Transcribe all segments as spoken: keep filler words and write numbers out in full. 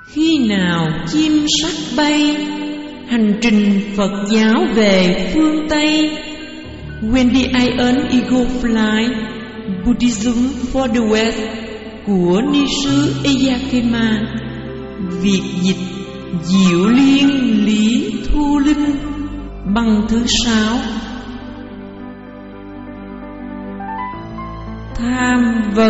Khi nào chim sắc bay, hành trình Phật giáo về phương Tây. When the Iron Eagle Fly, Buddhism for the West của Ni sư Eyakema. Việt dịch Diệu Liên Lý Thu Linh. Băng thứ sáu. Tham vấn.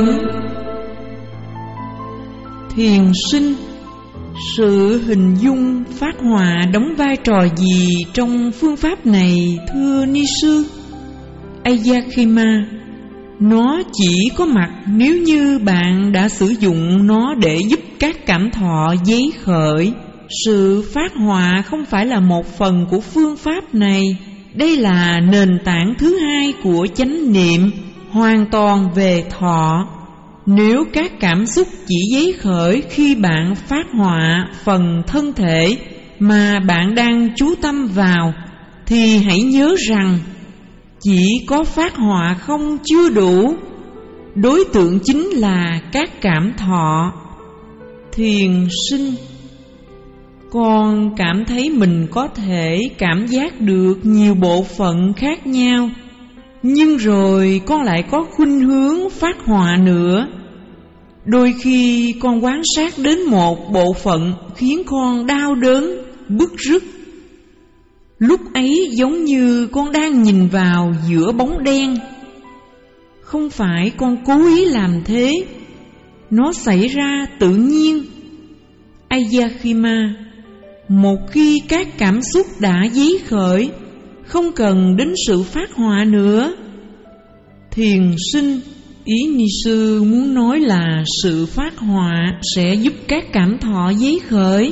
Thiền sinh, sự hình dung phát họa đóng vai trò gì trong phương pháp này thưa Ni sư? Eyakema, nó chỉ có mặt nếu như bạn đã sử dụng nó để giúp các cảm thọ giấy khởi. Sự phát họa không phải là một phần của phương pháp này. Đây là nền tảng thứ hai của chánh niệm, hoàn toàn về thọ. Nếu các cảm xúc chỉ giấy khởi khi bạn phát họa phần thân thể mà bạn đang chú tâm vào, thì hãy nhớ rằng chỉ có phát họa không chưa đủ. Đối tượng chính là các cảm thọ. Thiền sinh, con cảm thấy mình có thể cảm giác được nhiều bộ phận khác nhau, nhưng rồi con lại có khuynh hướng phát họa nữa. Đôi khi con quan sát đến một bộ phận khiến con đau đớn, bứt rứt. Lúc ấy giống như con đang nhìn vào giữa bóng đen. Không phải con cố ý làm thế, nó xảy ra tự nhiên. Eyakema, một khi các cảm xúc đã giấy khởi, không cần đến sự phát họa nữa. Thiền sinh, ý Ni sư muốn nói là sự phát họa sẽ giúp các cảm thọ giấy khởi.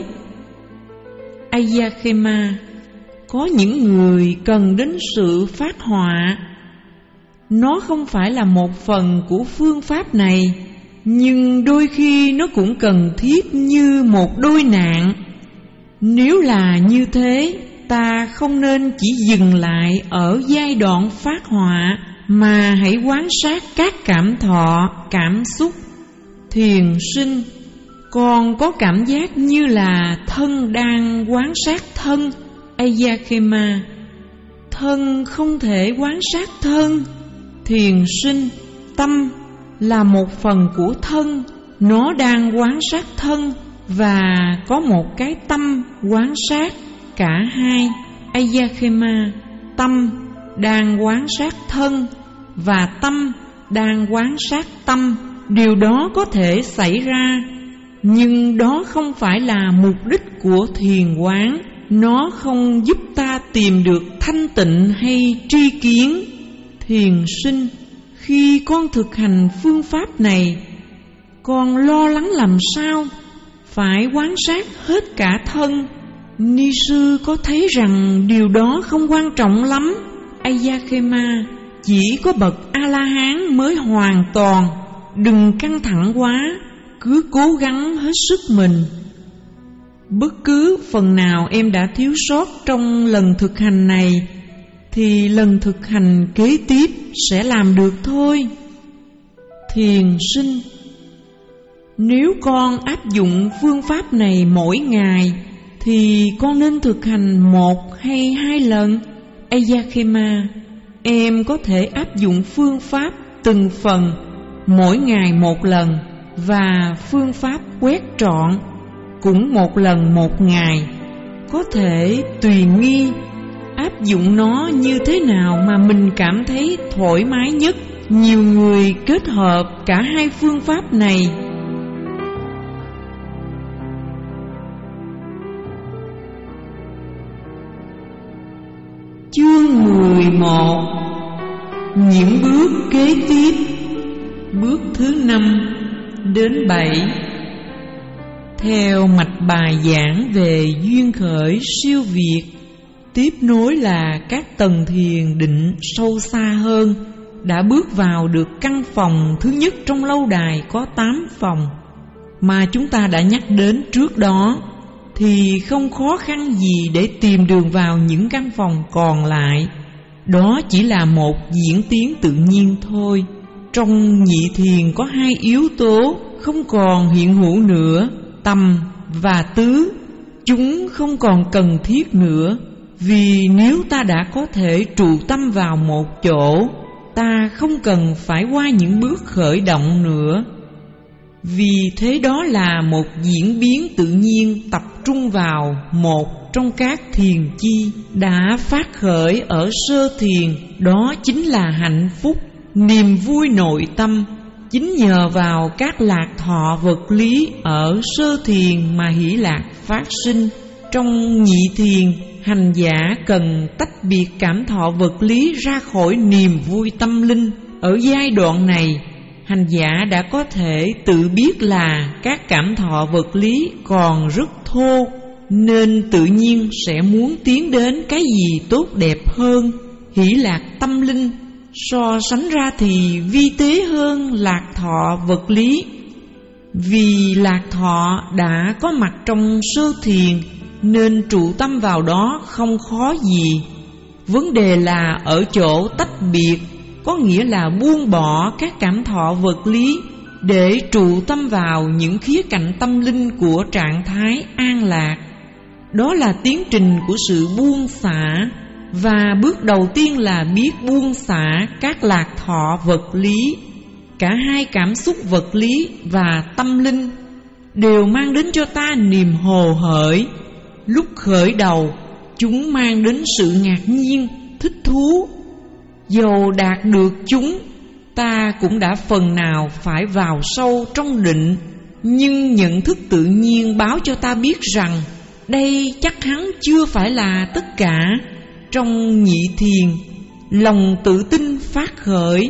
Eyakema, có những người cần đến sự phát họa. Nó không phải là một phần của phương pháp này, nhưng đôi khi nó cũng cần thiết như một đôi nạn. Nếu là như thế, ta không nên chỉ dừng lại ở giai đoạn phát họa, mà hãy quan sát các cảm thọ, cảm xúc. Thiền sinh, con có cảm giác như là thân đang quan sát thân. Eyakema, thân không thể quan sát thân. Thiền sinh, tâm là một phần của thân, nó đang quan sát thân và có một cái tâm quan sát cả hai. Eyakema, tâm đang quan sát thân và tâm đang quan sát tâm. Điều đó có thể xảy ra, nhưng đó không phải là mục đích của thiền quán. Nó không giúp ta tìm được thanh tịnh hay tri kiến. Thiền sinh, khi con thực hành phương pháp này, con lo lắng làm sao phải quan sát hết cả thân. Ni sư có thấy rằng điều đó không quan trọng lắm. Eyakema, chỉ có bậc A-la-hán mới hoàn toàn. Đừng căng thẳng quá, cứ cố gắng hết sức mình. Bất cứ phần nào em đã thiếu sót trong lần thực hành này, thì lần thực hành kế tiếp sẽ làm được thôi. Thiền sinh, nếu con áp dụng phương pháp này mỗi ngày, thì con nên thực hành một hay hai lần. Eyakema, em có thể áp dụng phương pháp từng phần, mỗi ngày một lần, và phương pháp quét trọn cũng một lần một ngày. Có thể tùy nghi áp dụng nó như thế nào mà mình cảm thấy thoải mái nhất. Nhiều người kết hợp cả hai phương pháp này. Chương mười một. Những bước kế tiếp. Bước thứ năm đến bảy. Theo mạch bài giảng về duyên khởi siêu việt, tiếp nối là các tầng thiền định sâu xa hơn. Đã bước vào được căn phòng thứ nhất trong lâu đài có tám phòng mà chúng ta đã nhắc đến trước đó, thì không khó khăn gì để tìm đường vào những căn phòng còn lại. Đó chỉ là một diễn tiến tự nhiên thôi. Trong nhị thiền có hai yếu tố không còn hiện hữu nữa, tâm và tứ, chúng không còn cần thiết nữa. Vì nếu ta đã có thể trụ tâm vào một chỗ, ta không cần phải qua những bước khởi động nữa. Vì thế đó là một diễn biến tự nhiên tập trung vào một trong các thiền chi đã phát khởi ở sơ thiền. Đó chính là hạnh phúc, niềm vui nội tâm. Chính nhờ vào các lạc thọ vật lý ở sơ thiền mà hỷ lạc phát sinh. Trong nhị thiền, hành giả cần tách biệt cảm thọ vật lý ra khỏi niềm vui tâm linh. Ở giai đoạn này, hành giả đã có thể tự biết là các cảm thọ vật lý còn rất thô, nên tự nhiên sẽ muốn tiến đến cái gì tốt đẹp hơn. Hỷ lạc tâm linh so sánh ra thì vi tế hơn lạc thọ vật lý. Vì lạc thọ đã có mặt trong sơ thiền, nên trụ tâm vào đó không khó gì. Vấn đề là ở chỗ tách biệt, có nghĩa là buông bỏ các cảm thọ vật lý để trụ tâm vào những khía cạnh tâm linh của trạng thái an lạc. Đó là tiến trình của sự buông xả, và bước đầu tiên là biết buông xả các lạc thọ vật lý. Cả hai cảm xúc vật lý và tâm linh đều mang đến cho ta niềm hồ hởi. Lúc khởi đầu, chúng mang đến sự ngạc nhiên, thích thú. Dầu đạt được chúng, ta cũng đã phần nào phải vào sâu trong định. Nhưng nhận thức tự nhiên báo cho ta biết rằng đây chắc hẳn chưa phải là tất cả. Trong nhị thiền, lòng tự tin phát khởi.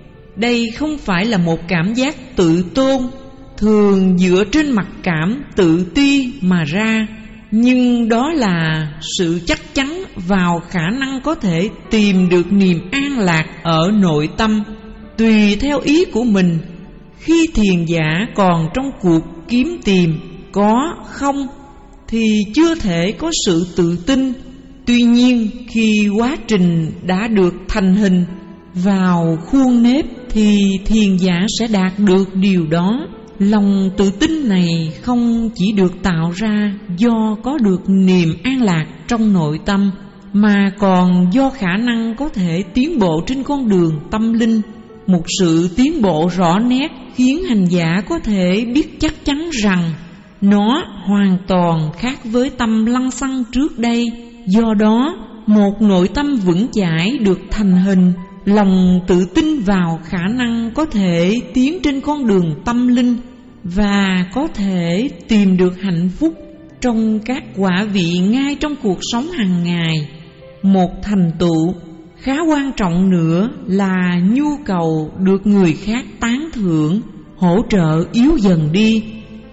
Đây không phải là một cảm giác tự tôn, thường dựa trên mặc cảm tự ti mà ra, nhưng đó là sự chắc chắn vào khả năng có thể tìm được niềm an lạc ở nội tâm, tùy theo ý của mình. Khi thiền giả còn trong cuộc kiếm tìm có không thì chưa thể có sự tự tin. Tuy nhiên khi quá trình đã được thành hình vào khuôn nếp thì thiền giả sẽ đạt được điều đó. Lòng tự tin này không chỉ được tạo ra do có được niềm an lạc trong nội tâm, mà còn do khả năng có thể tiến bộ trên con đường tâm linh. Một sự tiến bộ rõ nét khiến hành giả có thể biết chắc chắn rằng nó hoàn toàn khác với tâm lăng xăng trước đây. Do đó, một nội tâm vững chãi được thành hình, lòng tự tin vào khả năng có thể tiến trên con đường tâm linh và có thể tìm được hạnh phúc trong các quả vị ngay trong cuộc sống hàng ngày. Một thành tựu khá quan trọng nữa là nhu cầu được người khác tán thưởng, hỗ trợ yếu dần đi.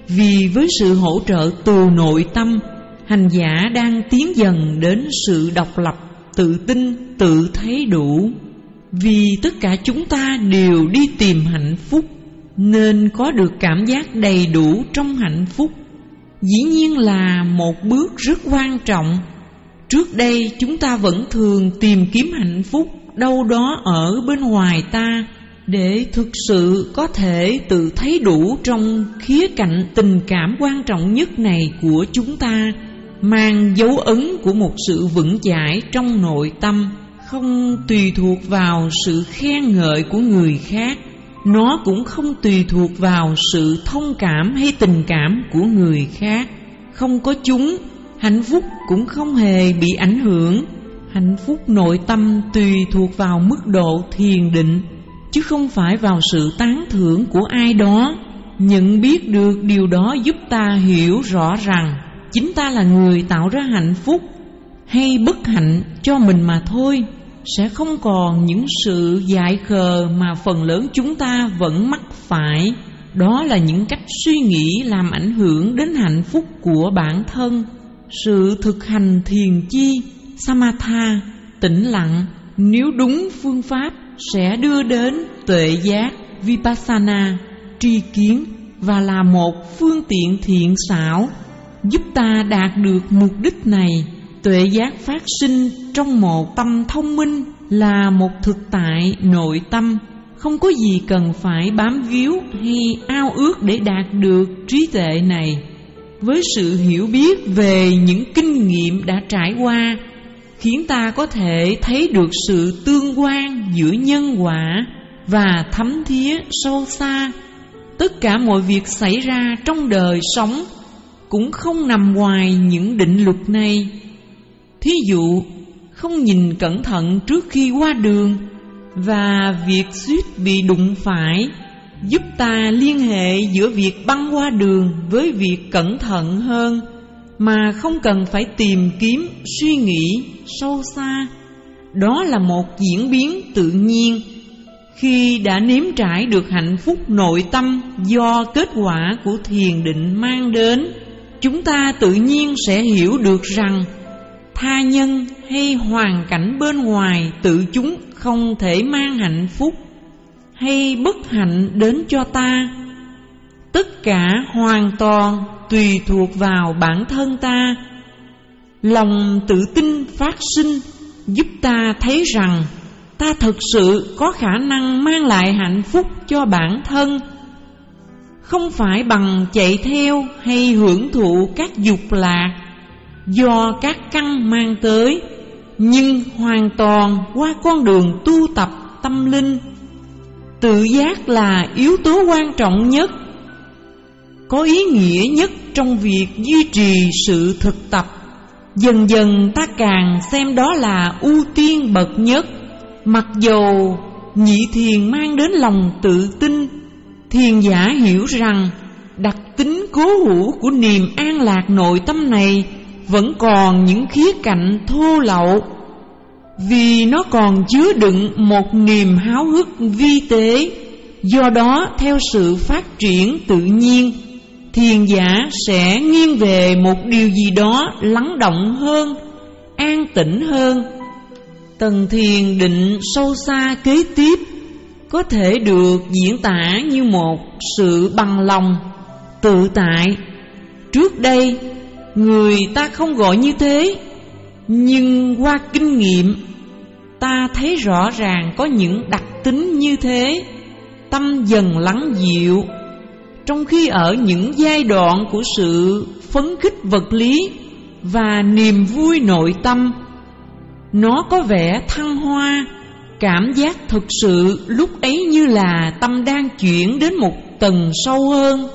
Vì với sự hỗ trợ từ nội tâm, hành giả đang tiến dần đến sự độc lập, tự tin, tự thấy đủ. Vì tất cả chúng ta đều đi tìm hạnh phúc, nên có được cảm giác đầy đủ trong hạnh phúc dĩ nhiên là một bước rất quan trọng. Trước đây chúng ta vẫn thường tìm kiếm hạnh phúc đâu đó ở bên ngoài ta, để thực sự có thể tự thấy đủ trong khía cạnh tình cảm quan trọng nhất này của chúng ta, mang dấu ấn của một sự vững chãi trong nội tâm, không tùy thuộc vào sự khen ngợi của người khác. Nó cũng không tùy thuộc vào sự thông cảm hay tình cảm của người khác. Không có chúng, hạnh phúc cũng không hề bị ảnh hưởng. Hạnh phúc nội tâm tùy thuộc vào mức độ thiền định, chứ không phải vào sự tán thưởng của ai đó. Nhận biết được điều đó giúp ta hiểu rõ rằng chính ta là người tạo ra hạnh phúc hay bất hạnh cho mình mà thôi. Sẽ không còn những sự dại khờ mà phần lớn chúng ta vẫn mắc phải. Đó là những cách suy nghĩ làm ảnh hưởng đến hạnh phúc của bản thân. Sự thực hành thiền chi, samatha, tĩnh lặng, nếu đúng phương pháp sẽ đưa đến tuệ giác, vipassana, tri kiến, và là một phương tiện thiện xảo giúp ta đạt được mục đích này. Tuệ giác phát sinh trong một tâm thông minh là một thực tại nội tâm, không có gì cần phải bám víu hay ao ước để đạt được trí tuệ này. với sự hiểu biết về những kinh nghiệm đã trải qua, khiến ta có thể thấy được sự tương quan giữa nhân quả và thấm thía sâu xa. Tất cả mọi việc xảy ra trong đời sống cũng không nằm ngoài những định luật này. Thí dụ, không nhìn cẩn thận trước khi qua đường, và việc suýt bị đụng phải giúp ta liên hệ giữa việc băng qua đường với việc cẩn thận hơn, mà không cần phải tìm kiếm suy nghĩ sâu xa. Đó là một diễn biến tự nhiên. Khi đã nếm trải được hạnh phúc nội tâm do kết quả của thiền định mang đến, chúng ta tự nhiên sẽ hiểu được rằng tha nhân hay hoàn cảnh bên ngoài tự chúng không thể mang hạnh phúc hay bất hạnh đến cho ta. Tất cả hoàn toàn tùy thuộc vào bản thân ta. Lòng tự tin phát sinh giúp ta thấy rằng ta thực sự có khả năng mang lại hạnh phúc cho bản thân, không phải bằng chạy theo hay hưởng thụ các dục lạc do các căn mang tới, nhưng hoàn toàn qua con đường tu tập tâm linh. Tự giác là yếu tố quan trọng nhất, có ý nghĩa nhất trong việc duy trì sự thực tập. Dần dần ta càng xem đó là ưu tiên bậc nhất. Mặc dầu nhị thiền mang đến lòng tự tin, thiền giả hiểu rằng đặc tính cố hữu của niềm an lạc nội tâm này vẫn còn những khía cạnh thô lậu, vì nó còn chứa đựng một niềm háo hức vi tế. Do đó, theo sự phát triển tự nhiên, thiền giả sẽ nghiêng về một điều gì đó lắng động hơn, an tĩnh hơn. Tầng thiền định sâu xa kế tiếp có thể được diễn tả như một sự bằng lòng, tự tại. Trước đây, người ta không gọi như thế, nhưng qua kinh nghiệm, ta thấy rõ ràng có những đặc tính như thế. Tâm dần lắng dịu, trong khi ở những giai đoạn của sự phấn khích vật lý và niềm vui nội tâm, nó có vẻ thăng hoa. Cảm giác thực sự lúc ấy như là tâm đang chuyển đến một tầng sâu hơn.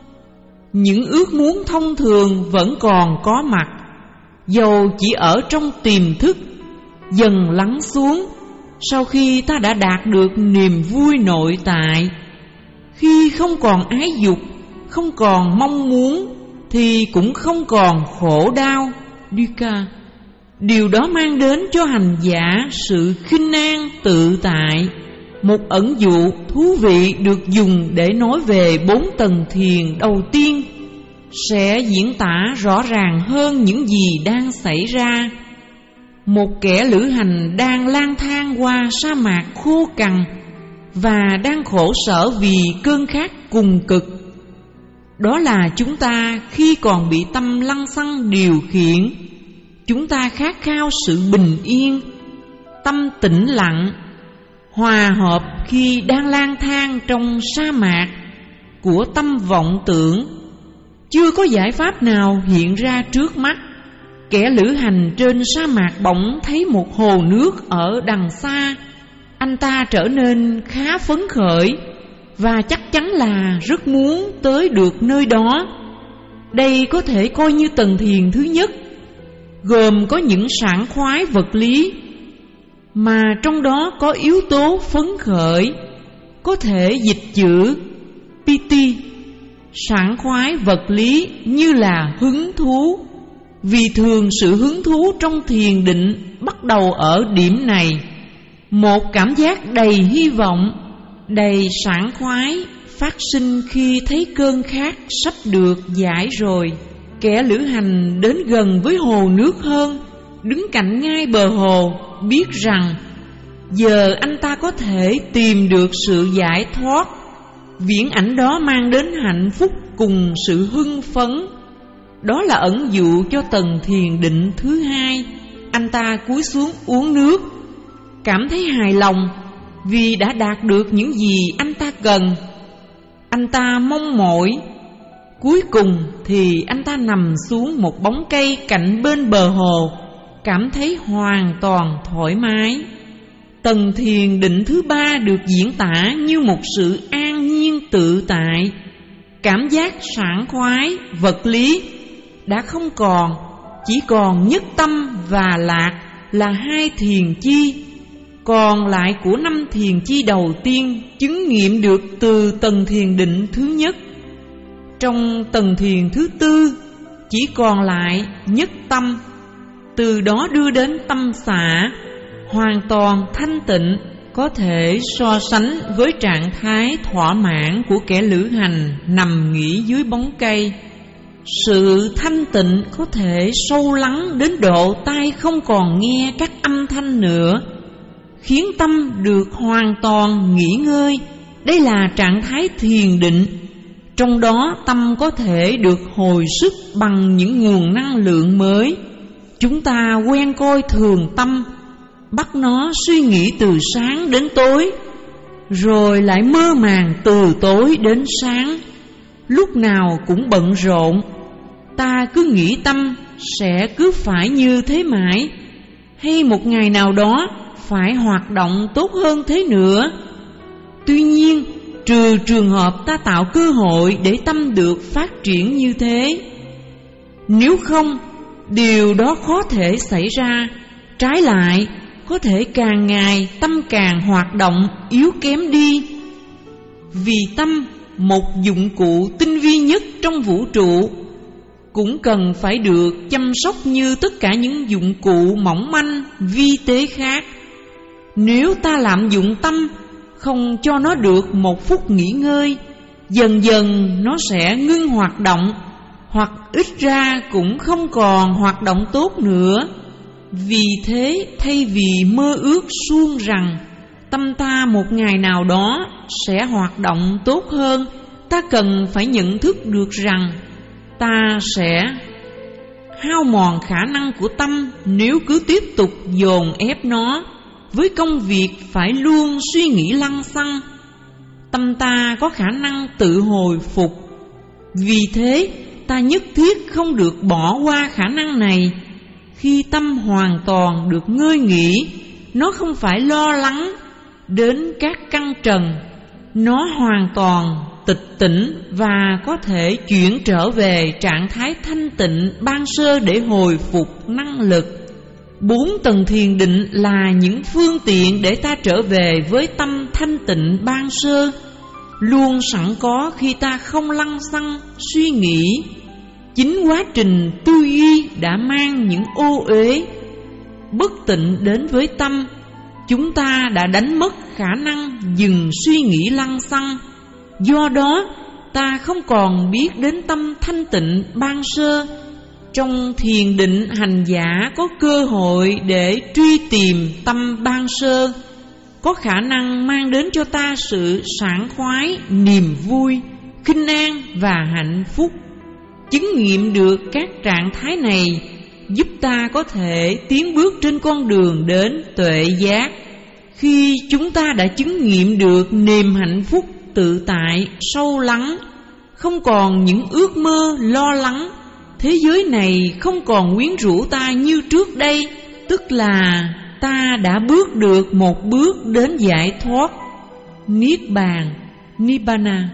Những ước muốn thông thường vẫn còn có mặt, dầu chỉ ở trong tiềm thức, dần lắng xuống sau khi ta đã đạt được niềm vui nội tại. Khi không còn ái dục, không còn mong muốn, thì cũng không còn khổ đau, dukkha. Điều đó mang đến cho hành giả sự khinh an tự tại. Một ẩn dụ thú vị được dùng để nói về bốn tầng thiền đầu tiên sẽ diễn tả rõ ràng hơn những gì đang xảy ra. Một kẻ lữ hành đang lang thang qua sa mạc khô cằn và đang khổ sở vì cơn khát cùng cực. Đó là chúng ta khi còn bị tâm lăng xăng điều khiển. Chúng ta khát khao sự bình yên, tâm tĩnh lặng, hòa hợp khi đang lang thang trong sa mạc của tâm vọng tưởng. Chưa có giải pháp nào hiện ra trước mắt. Kẻ lữ hành trên sa mạc bỗng thấy một hồ nước ở đằng xa. Anh ta trở nên khá phấn khởi và chắc chắn là rất muốn tới được nơi đó. Đây có thể coi như tầng thiền thứ nhất, gồm có những sảng khoái vật lý, mà trong đó có yếu tố phấn khởi. Có thể dịch chữ piti, sảng khoái vật lý, như là hứng thú, vì thường sự hứng thú trong thiền định bắt đầu ở điểm này. Một cảm giác đầy hy vọng, đầy sảng khoái phát sinh khi thấy cơn khát sắp được giải rồi. Kẻ lữ hành đến gần với hồ nước hơn, đứng cạnh ngay bờ hồ, biết rằng giờ anh ta có thể tìm được sự giải thoát. Viễn ảnh đó mang đến hạnh phúc cùng sự hưng phấn. Đó là ẩn dụ cho tầng thiền định thứ hai. Anh ta cúi xuống uống nước, cảm thấy hài lòng vì đã đạt được những gì anh ta cần. Anh ta mong mỏi Cuối cùng thì anh ta nằm xuống một bóng cây cạnh bên bờ hồ, cảm thấy hoàn toàn thoải mái. Tầng thiền định thứ ba được diễn tả như một sự an nhiên tự tại. Cảm giác sảng khoái, vật lý đã không còn, chỉ còn nhất tâm và lạc là hai thiền chi còn lại của năm thiền chi đầu tiên, chứng nghiệm được từ tầng thiền định thứ nhất. Trong tầng thiền thứ tư chỉ còn lại nhất tâm, từ đó đưa đến tâm xả, hoàn toàn thanh tịnh, có thể so sánh với trạng thái thỏa mãn của kẻ lữ hành nằm nghỉ dưới bóng cây. Sự thanh tịnh có thể sâu lắng đến độ tai không còn nghe các âm thanh nữa, khiến tâm được hoàn toàn nghỉ ngơi. Đây là trạng thái thiền định. Trong đó tâm có thể được hồi sức bằng những nguồn năng lượng mới. Chúng ta quen coi thường tâm, bắt nó suy nghĩ từ sáng đến tối, rồi lại mơ màng từ tối đến sáng, lúc nào cũng bận rộn. Ta cứ nghĩ tâm sẽ cứ phải như thế mãi, hay một ngày nào đó phải hoạt động tốt hơn thế nữa. Tuy nhiên, trừ trường hợp ta tạo cơ hội để tâm được phát triển như thế. Nếu không, điều đó khó thể xảy ra. Trái lại, có thể càng ngày tâm càng hoạt động yếu kém đi. Vì tâm, một dụng cụ tinh vi nhất trong vũ trụ, cũng cần phải được chăm sóc như tất cả những dụng cụ mỏng manh, vi tế khác. Nếu ta lạm dụng tâm, không cho nó được một phút nghỉ ngơi, dần dần nó sẽ ngưng hoạt động, hoặc ít ra cũng không còn hoạt động tốt nữa. Vì thế, thay vì mơ ước suông rằng tâm ta một ngày nào đó sẽ hoạt động tốt hơn, ta cần phải nhận thức được rằng ta sẽ hao mòn khả năng của tâm nếu cứ tiếp tục dồn ép nó với công việc phải luôn suy nghĩ lăng xăng. Tâm ta có khả năng tự hồi phục. Vì thế, ta nhất thiết không được bỏ qua khả năng này. Khi tâm hoàn toàn được ngơi nghỉ, nó không phải lo lắng đến các căn trần. Nó hoàn toàn tịch tỉnh và có thể chuyển trở về trạng thái thanh tịnh ban sơ để hồi phục năng lực. Bốn tầng thiền định là những phương tiện để ta trở về với tâm thanh tịnh ban sơ, luôn sẵn có khi ta không lăng xăng suy nghĩ. Chính quá trình tư duy đã mang những ô uế bất tịnh đến với tâm. Chúng ta đã đánh mất khả năng dừng suy nghĩ lăng xăng. Do đó, ta không còn biết đến tâm thanh tịnh ban sơ. Trong thiền định, hành giả có cơ hội để truy tìm tâm ban sơ, có khả năng mang đến cho ta sự sảng khoái, niềm vui, khinh an và hạnh phúc. Chứng nghiệm được các trạng thái này giúp ta có thể tiến bước trên con đường đến tuệ giác. Khi chúng ta đã chứng nghiệm được niềm hạnh phúc tự tại, sâu lắng, không còn những ước mơ lo lắng, thế giới này không còn quyến rũ ta như trước đây, tức là ta đã bước được một bước đến giải thoát, Niết Bàn, Nibbana.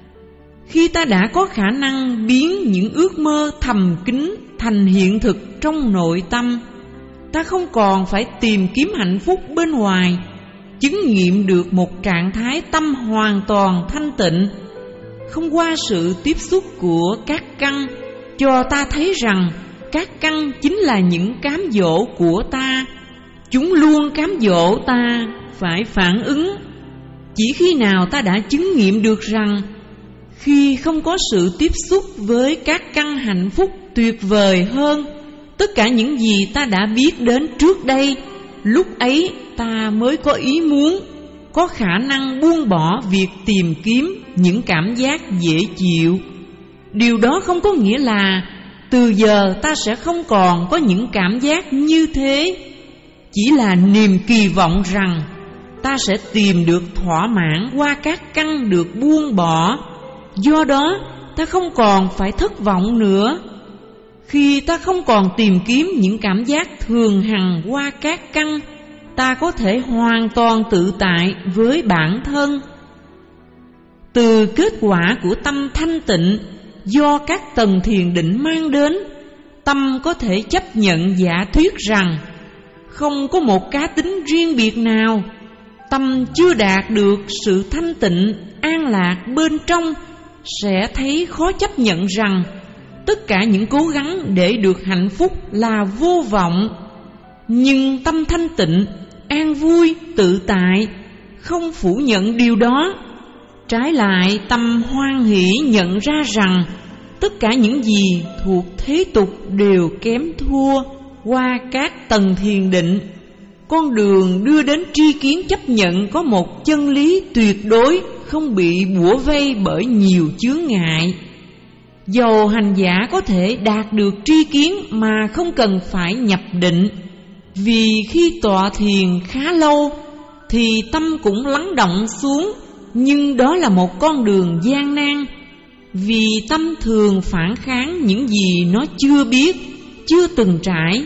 Khi ta đã có khả năng biến những ước mơ thầm kín thành hiện thực trong nội tâm, ta không còn phải tìm kiếm hạnh phúc bên ngoài, chứng nghiệm được một trạng thái tâm hoàn toàn thanh tịnh, không qua sự tiếp xúc của các căn, cho ta thấy rằng các căn chính là những cám dỗ của ta. Chúng luôn cám dỗ ta phải phản ứng. Chỉ khi nào ta đã chứng nghiệm được rằng khi không có sự tiếp xúc với các căn hạnh phúc tuyệt vời hơn tất cả những gì ta đã biết đến trước đây, lúc ấy ta mới có ý muốn, có khả năng buông bỏ việc tìm kiếm những cảm giác dễ chịu. Điều đó không có nghĩa là từ giờ ta sẽ không còn có những cảm giác như thế, chỉ là niềm kỳ vọng rằng ta sẽ tìm được thỏa mãn qua các căn được buông bỏ. Do đó, ta không còn phải thất vọng nữa. Khi ta không còn tìm kiếm những cảm giác thường hằng qua các căn, ta có thể hoàn toàn tự tại với bản thân. Từ kết quả của tâm thanh tịnh do các tầng thiền định mang đến, tâm có thể chấp nhận giả thuyết rằng không có một cá tính riêng biệt nào. Tâm chưa đạt được sự thanh tịnh, an lạc bên trong sẽ thấy khó chấp nhận rằng tất cả những cố gắng để được hạnh phúc là vô vọng. Nhưng tâm thanh tịnh, an vui, tự tại không phủ nhận điều đó. Trái lại, tâm hoan hỷ nhận ra rằng tất cả những gì thuộc thế tục đều kém thua qua các tầng thiền định. Con đường đưa đến tri kiến chấp nhận có một chân lý tuyệt đối, không bị bủa vây bởi nhiều chướng ngại. Dầu hành giả có thể đạt được tri kiến mà không cần phải nhập định, vì khi tọa thiền khá lâu thì tâm cũng lắng động xuống. Nhưng đó là một con đường gian nan, vì tâm thường phản kháng những gì nó chưa biết, chưa từng trải.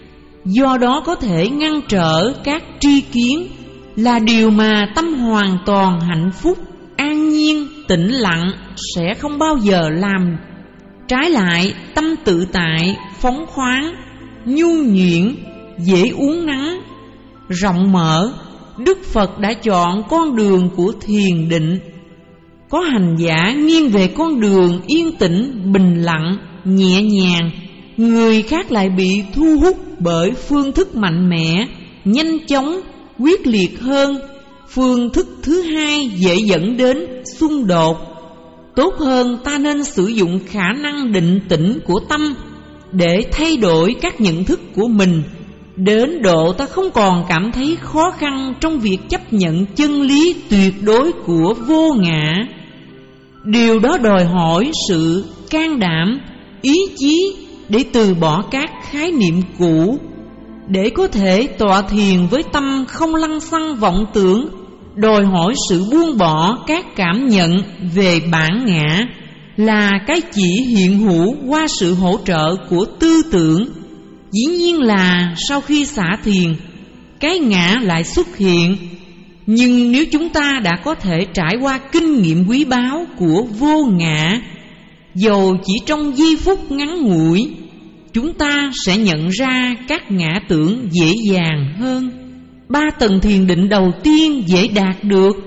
Do đó có thể ngăn trở các tri kiến là điều mà tâm hoàn toàn hạnh phúc, an nhiên, tĩnh lặng sẽ không bao giờ làm. Trái lại, tâm tự tại, phóng khoáng, nhu nhuyễn, dễ uốn nắn, rộng mở. Đức Phật đã chọn con đường của thiền định. Có hành giả nghiêng về con đường yên tĩnh, bình lặng, nhẹ nhàng, người khác lại bị thu hút bởi phương thức mạnh mẽ, nhanh chóng, quyết liệt hơn. Phương thức thứ hai dễ dẫn đến xung đột. Tốt hơn ta nên sử dụng khả năng định tĩnh của tâm để thay đổi các nhận thức của mình, đến độ ta không còn cảm thấy khó khăn trong việc chấp nhận chân lý tuyệt đối của vô ngã. Điều đó đòi hỏi sự can đảm, ý chí để từ bỏ các khái niệm cũ, để có thể tọa thiền với tâm không lăng xăng vọng tưởng. Đòi hỏi sự buông bỏ các cảm nhận về bản ngã là cái chỉ hiện hữu qua sự hỗ trợ của tư tưởng. Dĩ nhiên là sau khi xả thiền, cái ngã lại xuất hiện. Nhưng nếu chúng ta đã có thể trải qua kinh nghiệm quý báu của vô ngã, dầu chỉ trong giây phút ngắn ngủi, chúng ta sẽ nhận ra các ngã tưởng dễ dàng hơn. Ba tầng thiền định đầu tiên dễ đạt được.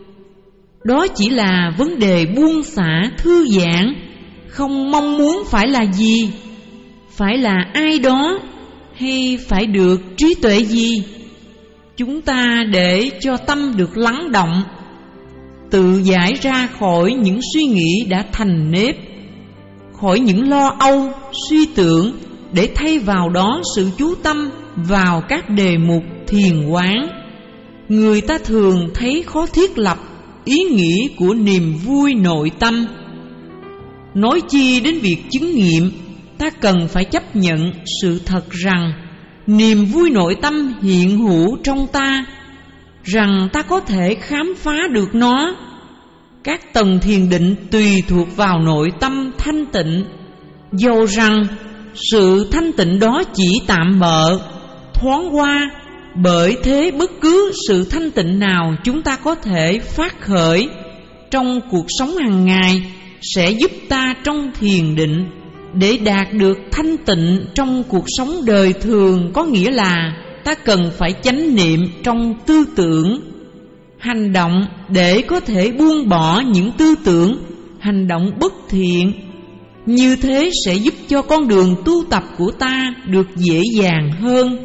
Đó chỉ là vấn đề buông xả, thư giãn, không mong muốn phải là gì, phải là ai đó, hay phải được trí tuệ gì. Chúng ta để cho tâm được lắng động, tự giải ra khỏi những suy nghĩ đã thành nếp, khỏi những lo âu, suy tưởng, để thay vào đó sự chú tâm vào các đề mục thiền quán. Người ta thường thấy khó thiết lập ý nghĩa của niềm vui nội tâm. Nói chi đến việc chứng nghiệm, ta cần phải chấp nhận sự thật rằng niềm vui nội tâm hiện hữu trong ta, rằng ta có thể khám phá được nó. Các tầng thiền định tùy thuộc vào nội tâm thanh tịnh, dầu rằng sự thanh tịnh đó chỉ tạm bợ, thoáng qua. Bởi thế bất cứ sự thanh tịnh nào chúng ta có thể phát khởi trong cuộc sống hàng ngày sẽ giúp ta trong thiền định. Để đạt được thanh tịnh trong cuộc sống đời thường có nghĩa là ta cần phải chánh niệm trong tư tưởng, hành động để có thể buông bỏ những tư tưởng, hành động bất thiện. Như thế sẽ giúp cho con đường tu tập của ta được dễ dàng hơn.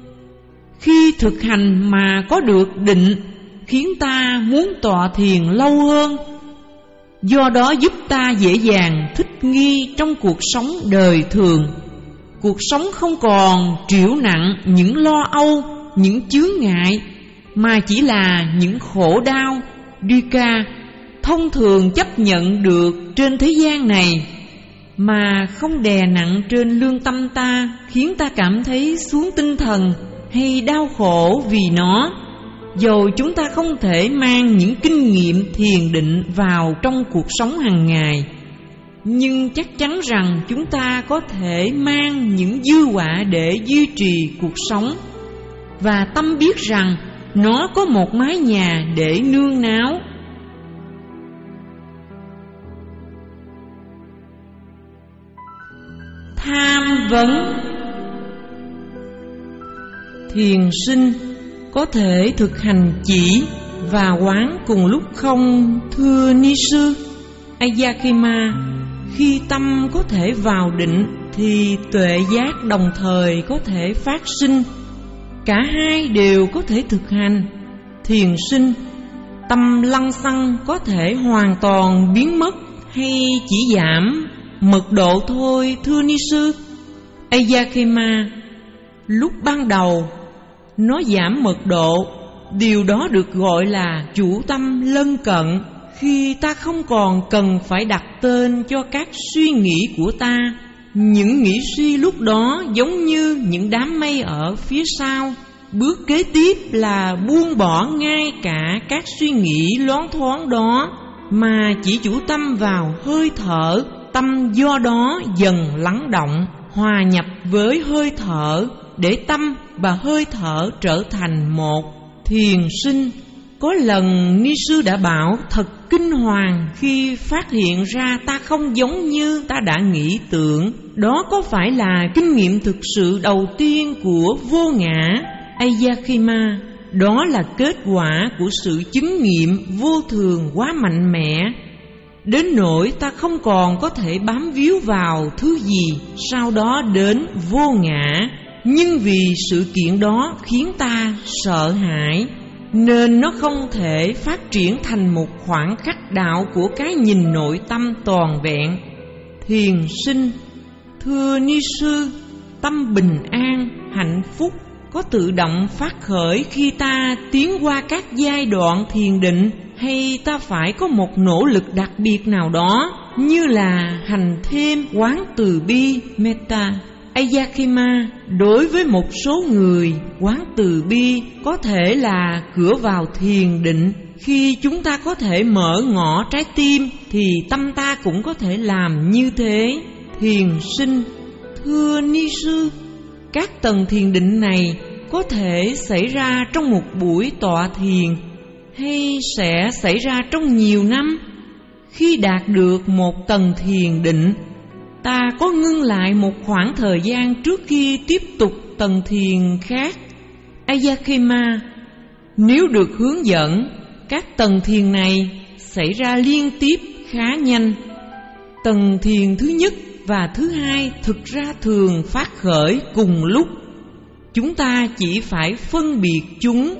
Khi thực hành mà có được định, khiến ta muốn tọa thiền lâu hơn. Do đó giúp ta dễ dàng thích nghi trong cuộc sống đời thường. Cuộc sống không còn trĩu nặng những lo âu, những chướng ngại, mà chỉ là những khổ đau, dukkha, thông thường chấp nhận được trên thế gian này, mà không đè nặng trên lương tâm ta, khiến ta cảm thấy xuống tinh thần hay đau khổ vì nó. Dầu chúng ta không thể mang những kinh nghiệm thiền định vào trong cuộc sống hàng ngày, nhưng chắc chắn rằng chúng ta có thể mang những dư họa để duy trì cuộc sống, và tâm biết rằng nó có một mái nhà để nương náu. Tham vấn. Thiền sinh có thể thực hành chỉ và quán cùng lúc không, thưa ni sư? Ayakema, khi tâm có thể vào định thì tuệ giác đồng thời có thể phát sinh. Cả hai đều có thể thực hành. Thiền sinh, tâm lăng xăng có thể hoàn toàn biến mất hay chỉ giảm mật độ thôi, thưa ni sư? Ayakema, lúc ban đầu nó giảm mật độ, điều đó được gọi là chủ tâm lân cận. Khi ta không còn cần phải đặt tên cho các suy nghĩ của ta, những nghĩ suy lúc đó giống như những đám mây ở phía sau. Bước kế tiếp là buông bỏ ngay cả các suy nghĩ loáng thoáng đó, mà chỉ chủ tâm vào hơi thở. Tâm do đó dần lắng động, hòa nhập với hơi thở, để tâm và hơi thở trở thành một. Thiền sinh, có lần ni sư đã bảo thật kinh hoàng khi phát hiện ra ta không giống như ta đã nghĩ tưởng. Đó có phải là kinh nghiệm thực sự đầu tiên của vô ngã? Ayakema, đó là kết quả của sự chứng nghiệm vô thường quá mạnh mẽ, đến nỗi ta không còn có thể bám víu vào thứ gì sau đó đến vô ngã. Nhưng vì sự kiện đó khiến ta sợ hãi, nên nó không thể phát triển thành một khoảng khắc đạo của cái nhìn nội tâm toàn vẹn. Thiền sinh, thưa ni sư, tâm bình an, hạnh phúc có tự động phát khởi khi ta tiến qua các giai đoạn thiền định, hay ta phải có một nỗ lực đặc biệt nào đó, như là hành thêm quán từ bi, metta? Ayakema, đối với một số người, quán từ bi có thể là cửa vào thiền định. Khi chúng ta có thể mở ngõ trái tim thì tâm ta cũng có thể làm như thế. Thiền sinh, thưa ni sư, các tầng thiền định này có thể xảy ra trong một buổi tọa thiền, hay sẽ xảy ra trong nhiều năm? Khi đạt được một tầng thiền định, ta có ngưng lại một khoảng thời gian trước khi tiếp tục tầng thiền khác? Ayakema, nếu được hướng dẫn, các tầng thiền này xảy ra liên tiếp khá nhanh. Tầng thiền thứ nhất và thứ hai thực ra thường phát khởi cùng lúc, chúng ta chỉ phải phân biệt chúng.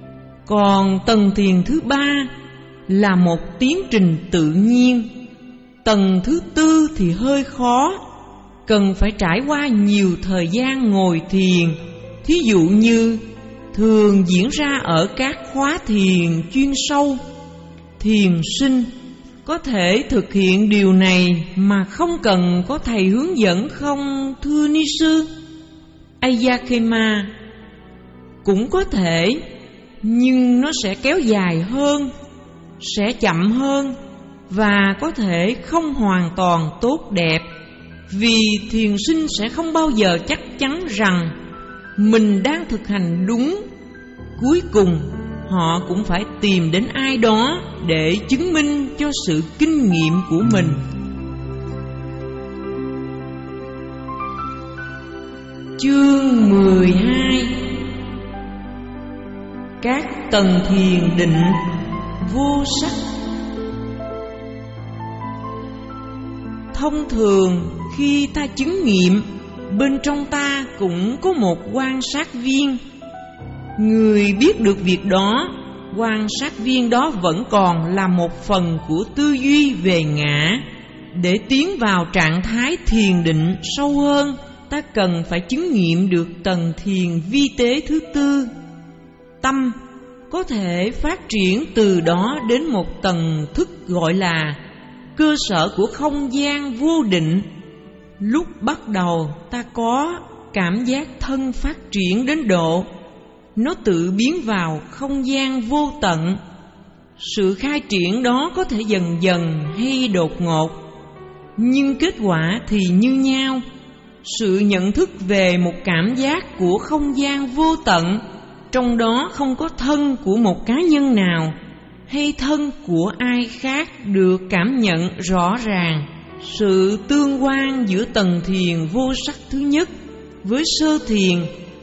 Còn tầng thiền thứ ba là một tiến trình tự nhiên. Tầng thứ tư thì hơi khó, cần phải trải qua nhiều thời gian ngồi thiền. Thí dụ như thường diễn ra ở các khóa thiền chuyên sâu. Thiền sinh có thể thực hiện điều này mà không cần có thầy hướng dẫn không, thưa ni sư? Ayakema, cũng có thể, nhưng nó sẽ kéo dài hơn, sẽ chậm hơn, và có thể không hoàn toàn tốt đẹp. Vì thiền sinh sẽ không bao giờ chắc chắn rằng mình đang thực hành đúng. Cuối cùng họ cũng phải tìm đến ai đó để chứng minh cho sự kinh nghiệm của mình. Chương mười hai. Các tầng thiền định vô sắc. Thông thường khi ta chứng nghiệm, bên trong ta cũng có một quan sát viên. Người biết được việc đó, quan sát viên đó vẫn còn là một phần của tư duy về ngã. Để tiến vào trạng thái thiền định sâu hơn, ta cần phải chứng nghiệm được tầng thiền vi tế thứ tư. Tâm có thể phát triển từ đó đến một tầng thức gọi là cơ sở của không gian vô định. Lúc bắt đầu ta có cảm giác thân phát triển đến độ nó tự biến vào không gian vô tận. Sự khai triển đó có thể dần dần hay đột ngột. nhưng kết quả thì như nhau. Sự nhận thức về một cảm giác của không gian vô tận, trong đó không có thân của một cá nhân nào hay thân của ai khác được cảm nhận rõ ràng. Sự tương quan giữa tầng thiền vô sắc thứ nhất với sơ thiền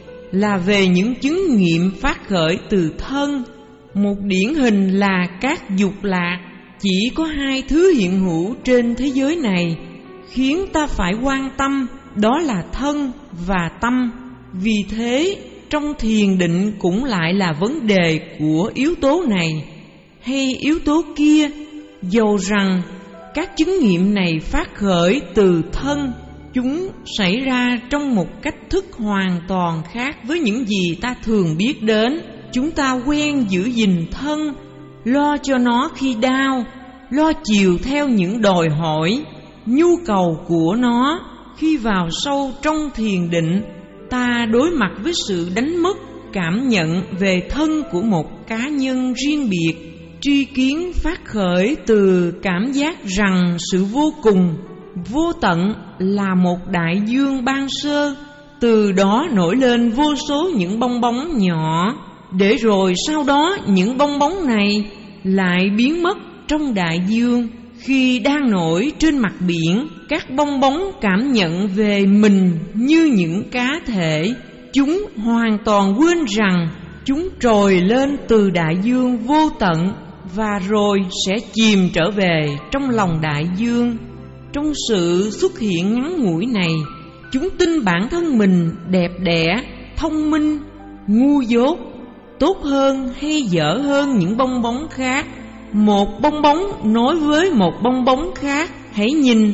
là về những chứng nghiệm phát khởi từ thân. Một điển hình là các dục lạc. Chỉ có hai thứ hiện hữu trên thế giới này khiến ta phải quan tâm, đó là thân và tâm. Vì thế, trong thiền định cũng lại là vấn đề của yếu tố này hay yếu tố kia, dầu rằng các chứng nghiệm này phát khởi từ thân, chúng xảy ra trong một cách thức hoàn toàn khác với những gì ta thường biết đến. Chúng ta quen giữ gìn thân, lo cho nó khi đau, lo chiều theo những đòi hỏi, nhu cầu của nó. Khi vào sâu trong thiền định, ta đối mặt với sự đánh mất cảm nhận về thân của một cá nhân riêng biệt. Tri kiến phát khởi từ cảm giác rằng sự vô cùng, vô tận là một đại dương ban sơ. Từ đó nổi lên vô số những bong bóng nhỏ, để rồi sau đó những bong bóng này lại biến mất trong đại dương. Khi đang nổi trên mặt biển, các bong bóng cảm nhận về mình như những cá thể. Chúng hoàn toàn quên rằng chúng trồi lên từ đại dương vô tận và rồi sẽ chìm trở về trong lòng đại dương. Trong sự xuất hiện ngắn ngủi này, chúng tin bản thân mình đẹp đẽ, thông minh, ngu dốt, tốt hơn hay dở hơn những bong bóng khác. Một bong bóng nói với một bong bóng khác: hãy nhìn,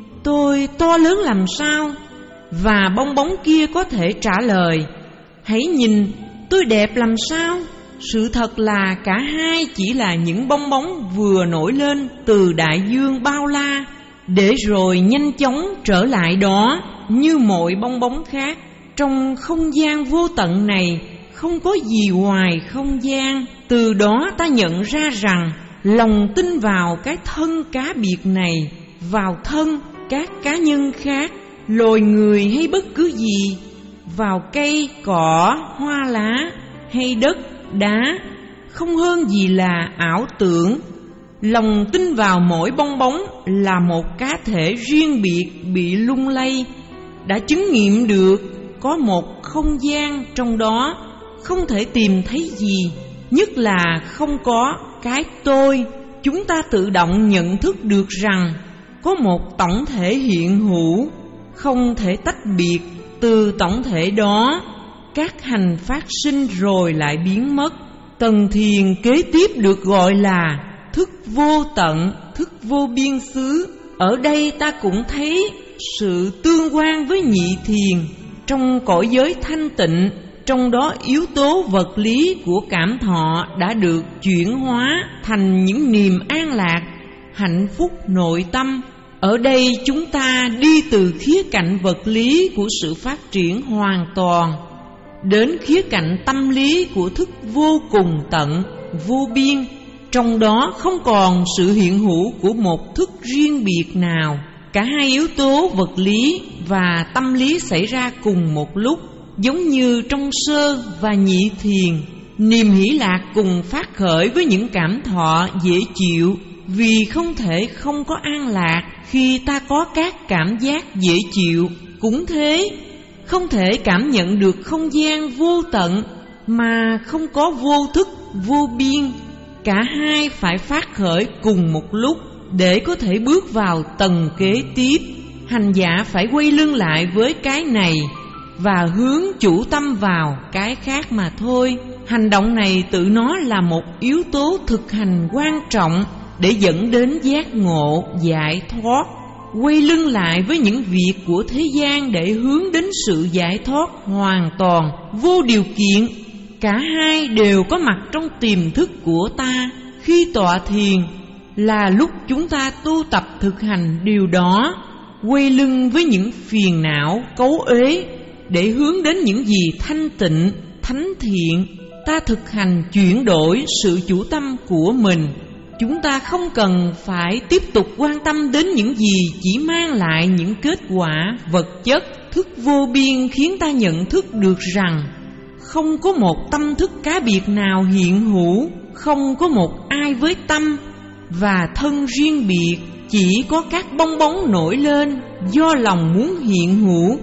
tôi to lớn làm sao? Và bong bóng kia có thể trả lời: hãy nhìn, tôi đẹp làm sao? Sự thật là cả hai chỉ là những bong bóng vừa nổi lên từ đại dương bao la, để rồi nhanh chóng trở lại đó như mọi bong bóng khác. Trong không gian vô tận này không có gì ngoài không gian. Từ đó ta nhận ra rằng lòng tin vào cái thân cá biệt này, vào thân các cá nhân khác, loài người hay bất cứ gì, vào cây, cỏ, hoa lá hay đất, đá, không hơn gì là ảo tưởng. Lòng tin vào mỗi bong bóng là một cá thể riêng biệt bị lung lay, đã chứng nghiệm được có một không gian trong đó không thể tìm thấy gì, nhất là không có cái tôi. Chúng ta tự động nhận thức được rằng có một tổng thể hiện hữu, không thể tách biệt. Từ tổng thể đó, các hành phát sinh rồi lại biến mất. Tầng thiền kế tiếp được gọi là thức vô tận, thức vô biên xứ. Ở đây ta cũng thấy sự tương quan với nhị thiền. Trong cõi giới thanh tịnh, trong đó yếu tố vật lý của cảm thọ đã được chuyển hóa thành những niềm an lạc, hạnh phúc nội tâm. Ở đây chúng ta đi từ khía cạnh vật lý của sự phát triển hoàn toàn đến khía cạnh tâm lý của thức vô cùng tận, vô biên. Trong đó không còn sự hiện hữu của một thức riêng biệt nào. Cả hai yếu tố vật lý và tâm lý xảy ra cùng một lúc, giống như trong sơ và nhị thiền. Niềm hỷ lạc cùng phát khởi với những cảm thọ dễ chịu, vì không thể không có an lạc khi ta có các cảm giác dễ chịu. Cũng thế, không thể cảm nhận được không gian vô tận mà không có vô thức vô biên. Cả hai phải phát khởi cùng một lúc để có thể bước vào tầng kế tiếp. Hành giả phải quay lưng lại với cái này và hướng chủ tâm vào cái khác mà thôi. Hành động này tự nó là một yếu tố thực hành quan trọng để dẫn đến giác ngộ, giải thoát. Quay lưng lại với những việc của thế gian để hướng đến sự giải thoát hoàn toàn, vô điều kiện. Cả hai đều có mặt trong tiềm thức của ta. Khi tọa thiền là lúc chúng ta tu tập thực hành điều đó, quay lưng với những phiền não, cấu uế để hướng đến những gì thanh tịnh, thánh thiện. Ta thực hành chuyển đổi sự chủ tâm của mình chúng ta không cần phải tiếp tục quan tâm đến những gì chỉ mang lại những kết quả vật chất. Thức vô biên khiến ta nhận thức được rằng không có một tâm thức cá biệt nào hiện hữu, không có một ai với tâm và thân riêng biệt, chỉ có các bong bóng nổi lên do lòng muốn hiện hữu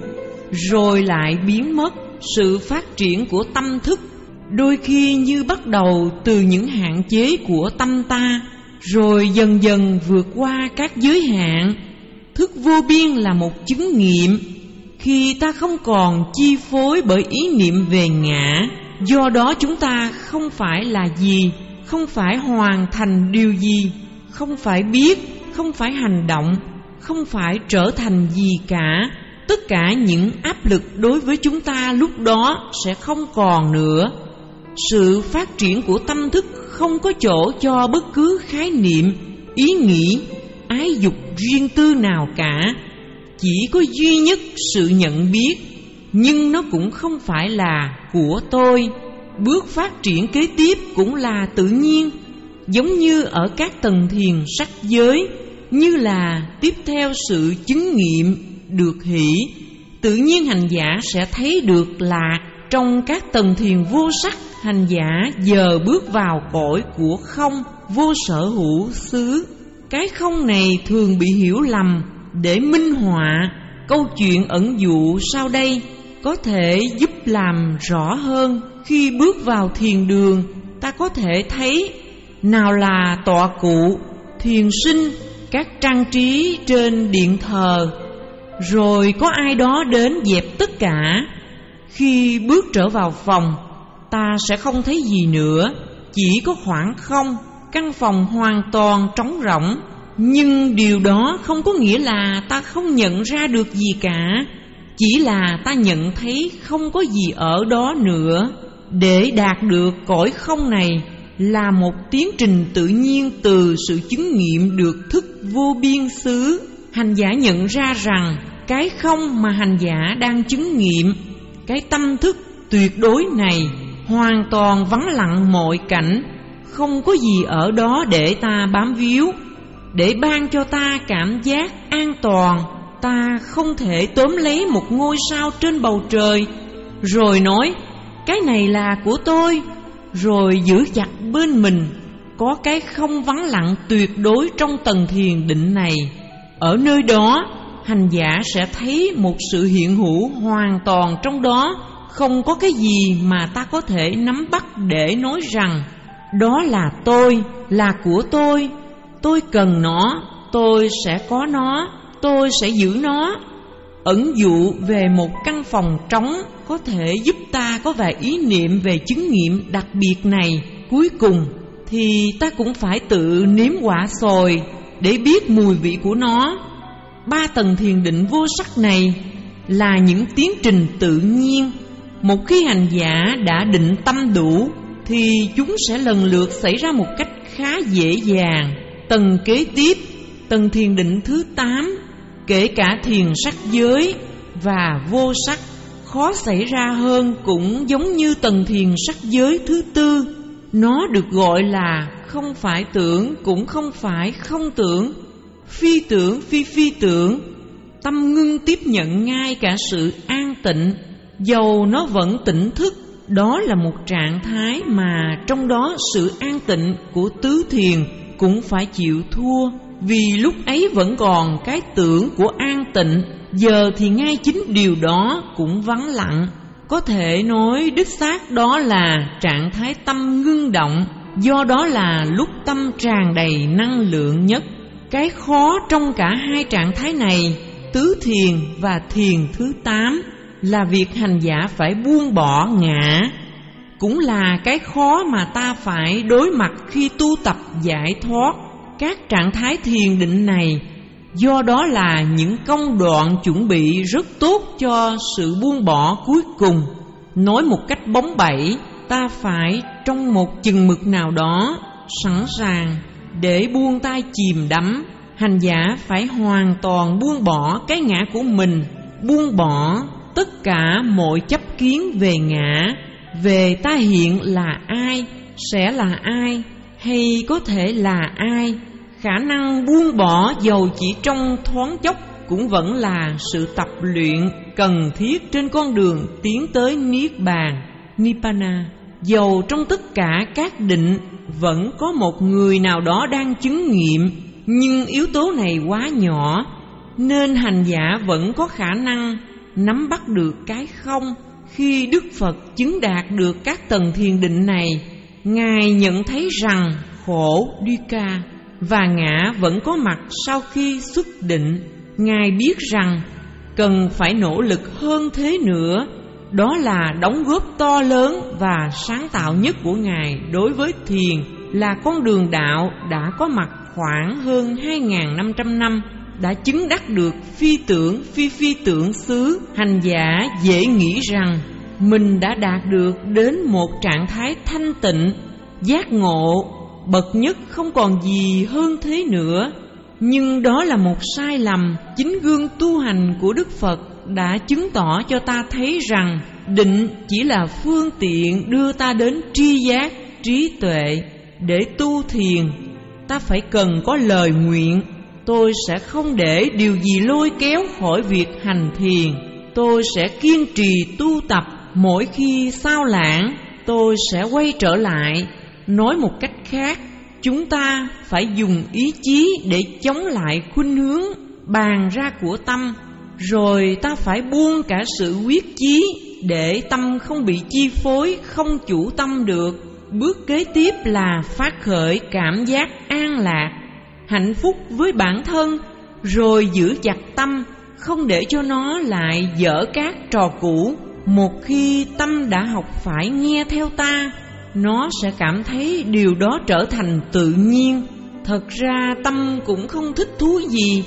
rồi lại biến mất. Sự phát triển của tâm thức đôi khi như bắt đầu từ những hạn chế của tâm ta, rồi dần dần vượt qua các giới hạn. Thức vô biên là một chứng nghiệm khi ta không còn chi phối bởi ý niệm về ngã. Do đó chúng ta không phải là gì, không phải hoàn thành điều gì, không phải biết, không phải hành động, không phải trở thành gì cả. Tất cả những áp lực đối với chúng ta lúc đó sẽ không còn nữa. Sự phát triển của tâm thức không có chỗ cho bất cứ khái niệm, ý nghĩ, ái dục riêng tư nào cả. Chỉ có duy nhất sự nhận biết, nhưng nó cũng không phải là của tôi. Bước phát triển kế tiếp cũng là tự nhiên, giống như ở các tầng thiền sắc giới, như là tiếp theo sự chứng nghiệm được hỷ. Tự nhiên hành giả sẽ thấy được lạc. Trong các tầng thiền vô sắc, hành giả giờ bước vào cõi của không, vô sở hữu xứ. Cái không này thường bị hiểu lầm. Để minh họa câu chuyện ẩn dụ sau đây có thể giúp làm rõ hơn. Khi bước vào thiền đường, ta có thể thấy nào là tọa cụ, thiền sinh, các trang trí trên điện thờ, rồi có ai đó đến dẹp tất cả. Khi bước trở vào phòng, ta sẽ không thấy gì nữa, chỉ có khoảng không, căn phòng hoàn toàn trống rỗng. Nhưng điều đó không có nghĩa là ta không nhận ra được gì cả, chỉ là ta nhận thấy không có gì ở đó nữa. Để đạt được cõi không này là một tiến trình tự nhiên từ sự chứng nghiệm được thức vô biên xứ. Hành giả nhận ra rằng cái không mà hành giả đang chứng nghiệm, cái tâm thức tuyệt đối này, hoàn toàn vắng lặng mọi cảnh, không có gì ở đó để ta bám víu, để ban cho ta cảm giác an toàn. Ta không thể tóm lấy một ngôi sao trên bầu trời rồi nói cái này là của tôi, rồi giữ chặt bên mình. Có cái không vắng lặng tuyệt đối trong tầng thiền định này. Ở nơi đó, hành giả sẽ thấy một sự hiện hữu hoàn toàn trong đó. Không có cái gì mà ta có thể nắm bắt để nói rằng đó là tôi, là của tôi, tôi cần nó, tôi sẽ có nó, tôi sẽ giữ nó. Ẩn dụ về một căn phòng trống có thể giúp ta có vài ý niệm về chứng nghiệm đặc biệt này. Cuối cùng thì ta cũng phải tự nếm quả xồi để biết mùi vị của nó. Ba tầng thiền định vô sắc này là những tiến trình tự nhiên. Một khi hành giả đã định tâm đủ thì chúng sẽ lần lượt xảy ra một cách khá dễ dàng. Tầng kế tiếp, tầng thiền định thứ tám, kể cả thiền sắc giới và vô sắc, khó xảy ra hơn, cũng giống như tầng thiền sắc giới thứ tư. Nó được gọi là không phải tưởng cũng không phải không tưởng, phi tưởng phi phi tưởng. Tâm ngưng tiếp nhận ngay cả sự an tịnh, dầu nó vẫn tỉnh thức. Đó là một trạng thái mà trong đó sự an tịnh của tứ thiền cũng phải chịu thua, vì lúc ấy vẫn còn cái tưởng của an tịnh. Giờ thì ngay chính điều đó cũng vắng lặng. Có thể nói đích xác đó là trạng thái tâm ngưng động, do đó là lúc tâm tràn đầy năng lượng nhất. Cái khó trong cả hai trạng thái này, tứ thiền và thiền thứ tám, là việc hành giả phải buông bỏ ngã. Cũng là cái khó mà ta phải đối mặt khi tu tập giải thoát. Các trạng thái thiền định này do đó là những công đoạn chuẩn bị rất tốt cho sự buông bỏ cuối cùng. Nói một cách bóng bẩy, ta phải trong một chừng mực nào đó sẵn sàng để buông tay chìm đắm. Hành giả phải hoàn toàn buông bỏ cái ngã của mình, buông bỏ tất cả mọi chấp kiến về ngã, về ta hiện là ai, sẽ là ai, hay có thể là ai. Khả năng buông bỏ dầu chỉ trong thoáng chốc cũng vẫn là sự tập luyện cần thiết trên con đường tiến tới Niết Bàn, Nibbana. Dầu trong tất cả các định vẫn có một người nào đó đang chứng nghiệm, nhưng yếu tố này quá nhỏ, nên hành giả vẫn có khả năng nắm bắt được cái không. Khi Đức Phật chứng đạt được các tầng thiền định này, Ngài nhận thấy rằng khổ dukkha và ngã vẫn có mặt sau khi xuất định. Ngài biết rằng cần phải nỗ lực hơn thế nữa. Đó là đóng góp to lớn và sáng tạo nhất của Ngài đối với thiền, là con đường đạo đã có mặt khoảng hơn hai nghìn năm trăm năm, đã chứng đắc được phi tưởng phi phi tưởng xứ. Hành giả dễ nghĩ rằng mình đã đạt được đến một trạng thái thanh tịnh, giác ngộ bậc nhất, không còn gì hơn thế nữa. Nhưng đó là một sai lầm. Chính gương tu hành của Đức Phật đã chứng tỏ cho ta thấy rằng định chỉ là phương tiện đưa ta đến tri giác, trí tuệ. Để tu thiền, ta phải cần có lời nguyện: tôi sẽ không để điều gì lôi kéo khỏi việc hành thiền. Tôi sẽ kiên trì tu tập. Mỗi khi sao lãng, tôi sẽ quay trở lại. Nói một cách khác, chúng ta phải dùng ý chí để chống lại khuynh hướng bàn ra của tâm. Rồi ta phải buông cả sự quyết chí để tâm không bị chi phối, không chủ tâm được. Bước kế tiếp là phát khởi cảm giác an lạc, hạnh phúc với bản thân, rồi giữ chặt tâm, không để cho nó lại dở các trò cũ. Một khi tâm đã học phải nghe theo ta, nó sẽ cảm thấy điều đó trở thành tự nhiên. Thật ra tâm cũng không thích thú gì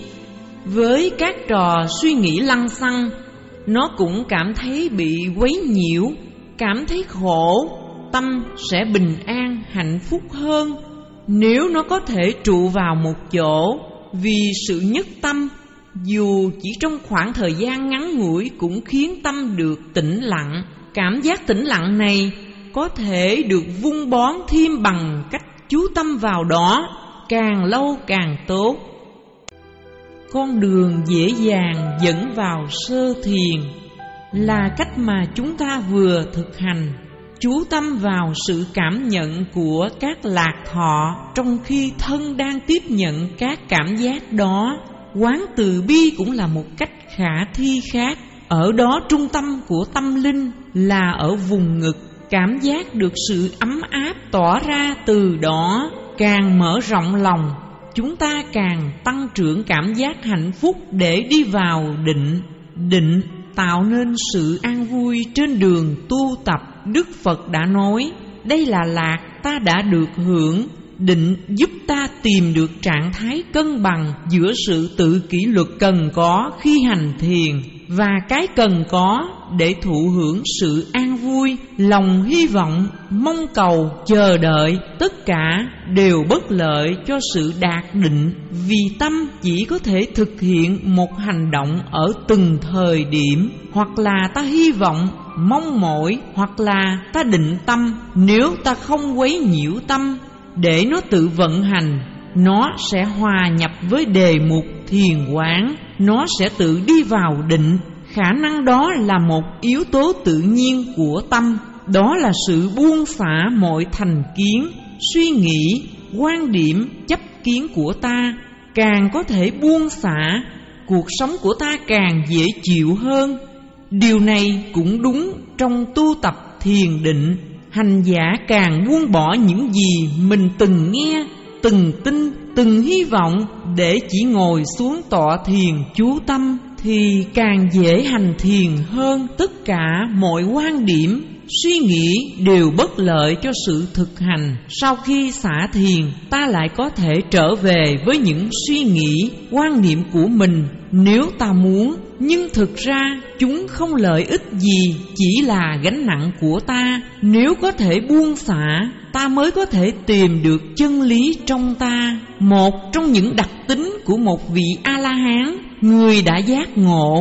với các trò suy nghĩ lăng xăng. Nó cũng cảm thấy bị quấy nhiễu, cảm thấy khổ. Tâm sẽ bình an, hạnh phúc hơn nếu nó có thể trụ vào một chỗ. Vì sự nhất tâm, dù chỉ trong khoảng thời gian ngắn ngủi, cũng khiến tâm được tĩnh lặng. Cảm giác tĩnh lặng này có thể được vun bón thêm bằng cách chú tâm vào đó, càng lâu càng tốt. Con đường dễ dàng dẫn vào sơ thiền là cách mà chúng ta vừa thực hành. Chú tâm vào sự cảm nhận của các lạc thọ trong khi thân đang tiếp nhận các cảm giác đó. Quán từ bi cũng là một cách khả thi khác. Ở đó trung tâm của tâm linh là ở vùng ngực. Cảm giác được sự ấm áp tỏa ra từ đó. Càng mở rộng lòng, chúng ta càng tăng trưởng cảm giác hạnh phúc để đi vào định. Định tạo nên sự an vui trên đường tu tập. Đức Phật đã nói, đây là lạc ta đã được hưởng. Định giúp ta tìm được trạng thái cân bằng giữa sự tự kỷ luật cần có khi hành thiền và cái cần có để thụ hưởng sự an vui. Lòng hy vọng, mong cầu, chờ đợi, tất cả đều bất lợi cho sự đạt định, vì tâm chỉ có thể thực hiện một hành động ở từng thời điểm. Hoặc là ta hy vọng, mong mỏi, hoặc là ta định tâm. Nếu ta không quấy nhiễu tâm để nó tự vận hành, nó sẽ hòa nhập với đề mục thiền quán, nó sẽ tự đi vào định. Khả năng đó là một yếu tố tự nhiên của tâm. Đó là sự buông xả mọi thành kiến, suy nghĩ, quan điểm, chấp kiến của ta. Càng có thể buông xả, cuộc sống của ta càng dễ chịu hơn. Điều này cũng đúng trong tu tập thiền định. Hành giả càng buông bỏ những gì mình từng nghe, từng tin, từng hy vọng để chỉ ngồi xuống tọa thiền chú tâm, thì càng dễ hành thiền hơn. Tất cả mọi quan điểm, suy nghĩ đều bất lợi cho sự thực hành. Sau khi xả thiền, ta lại có thể trở về với những suy nghĩ, quan niệm của mình nếu ta muốn. Nhưng thực ra chúng không lợi ích gì, chỉ là gánh nặng của ta. Nếu có thể buông xả, ta mới có thể tìm được chân lý trong ta. Một trong những đặc tính của một vị A-la-hán, người đã giác ngộ,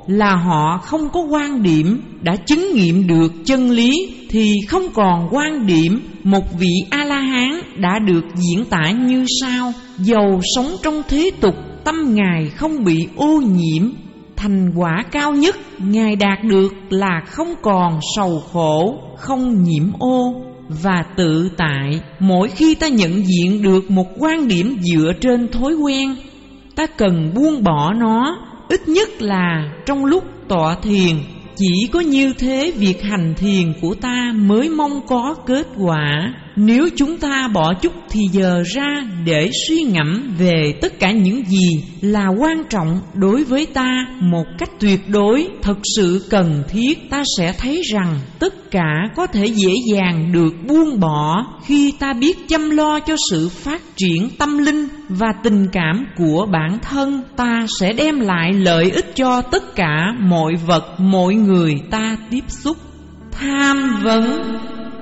là họ không có quan điểm đã chứng nghiệm được chân lý, thì không còn quan điểm. Một vị A-la-hán đã được diễn tả như sau: dầu sống trong thế tục, tâm Ngài không bị ô nhiễm. Thành quả cao nhất Ngài đạt được là không còn sầu khổ, không nhiễm ô và tự tại. Mỗi khi ta nhận diện được một quan điểm dựa trên thói quen, ta cần buông bỏ nó, ít nhất là trong lúc tọa thiền. Chỉ có như thế việc hành thiền của ta mới mong có kết quả. Nếu chúng ta bỏ chút thì giờ ra để suy ngẫm về tất cả những gì là quan trọng đối với ta một cách tuyệt đối, thật sự cần thiết, ta sẽ thấy rằng tất cả có thể dễ dàng được buông bỏ khi ta biết chăm lo cho sự phát triển tâm linh và tình cảm của bản thân. Ta sẽ đem lại lợi ích cho tất cả mọi vật, mọi người ta tiếp xúc. Tham vấn.